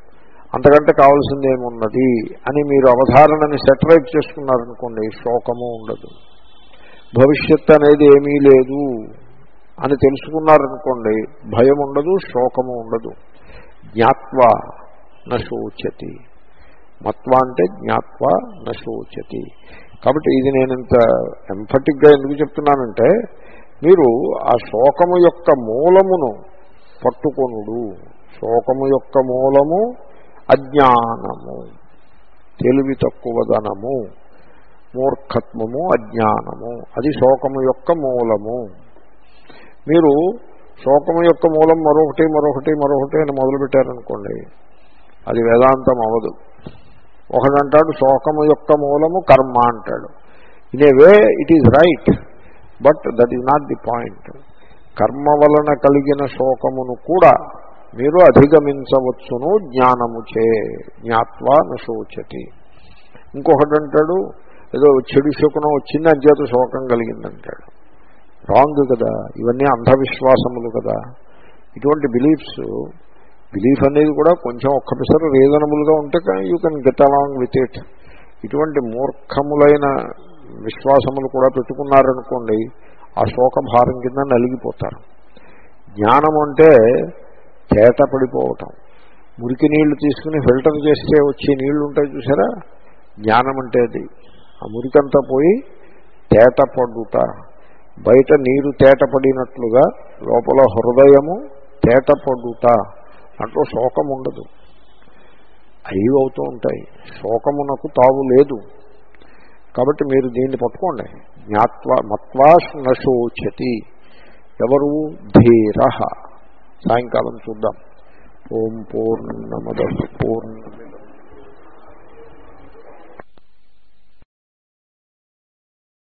అంతకంటే కావాల్సింది ఏమున్నది అని మీరు అవధారణని సెటరైట్ చేసుకున్నారనుకోండి, శోకము ఉండదు. భవిష్యత్ అనేది ఏమీ లేదు అని తెలుసుకున్నారనుకోండి, భయం ఉండదు, శోకము ఉండదు. జ్ఞాత్వా నశోచతి, మత్వా అంటే జ్ఞాత్వా నశోచతి. కాబట్టి ఇది నేను ఇంత ఎంఫటిక్గా ఎందుకు చెప్తున్నానంటే, మీరు ఆ శోకము యొక్క మూలమును పట్టుకొనుడు. శోకము యొక్క మూలము అజ్ఞానము, తెలివి తక్కువదనము, మూర్ఖత్వము, అజ్ఞానము. అది శోకము యొక్క మూలము. మీరు శోకము యొక్క మూలం మరొకటి మరొకటి మరొకటి అని మొదలుపెట్టారనుకోండి, అది వేదాంతం అవదు. ఒకడంటాడు శోకము యొక్క మూలము కర్మ అంటాడు. In a way it is right, but that is not the point. కర్మ వలన కలిగిన శోకమును కూడా మీరు అధిగమించవచ్చును జ్ఞానముచే. జ్ఞాత్వా నశోచతి. ఇంకొకటి అంటాడు ఏదో చెడు శకునం వచ్చింది అంచేత శోకం కలిగిందంటాడు. రాంగ్ కదా, ఇవన్నీ అంధవిశ్వాసములు కదా. ఇటువంటి బిలీఫ్స్, బిలీఫ్ అనేది కూడా కొంచెం ఒక్క పిసరు రీజనబుల్గా ఉంటే you can get along with it. ఇటువంటి మూర్ఖములైన విశ్వాసములు కూడా పెట్టుకున్నారనుకోండి, ఆ శోక భారం కింద నలిగిపోతారు. జ్ఞానం అంటే తేట పడిపోవటం. మురికి నీళ్లు తీసుకుని ఫిల్టర్ చేస్తే వచ్చే నీళ్లు ఉంటాయి చూసారా, జ్ఞానం అంటే అది. ఆ మురికంతా పోయి తేట పడుట. బయట నీరు తేట పడినట్లుగా లోపల హృదయము తేట పడుట. అంటూ శోకం ఉండదు. అవి అవుతూ ఉంటాయి, శోకమునకు తావు లేదు. కాబట్టి మీరు దీన్ని పట్టుకోండి. జ్ఞాత్వా మత్వా నశోచతి. ఎవరు? ధీర. సాయంకాలం చూద్దాం. ఓం పూర్ణమద పూర్ణ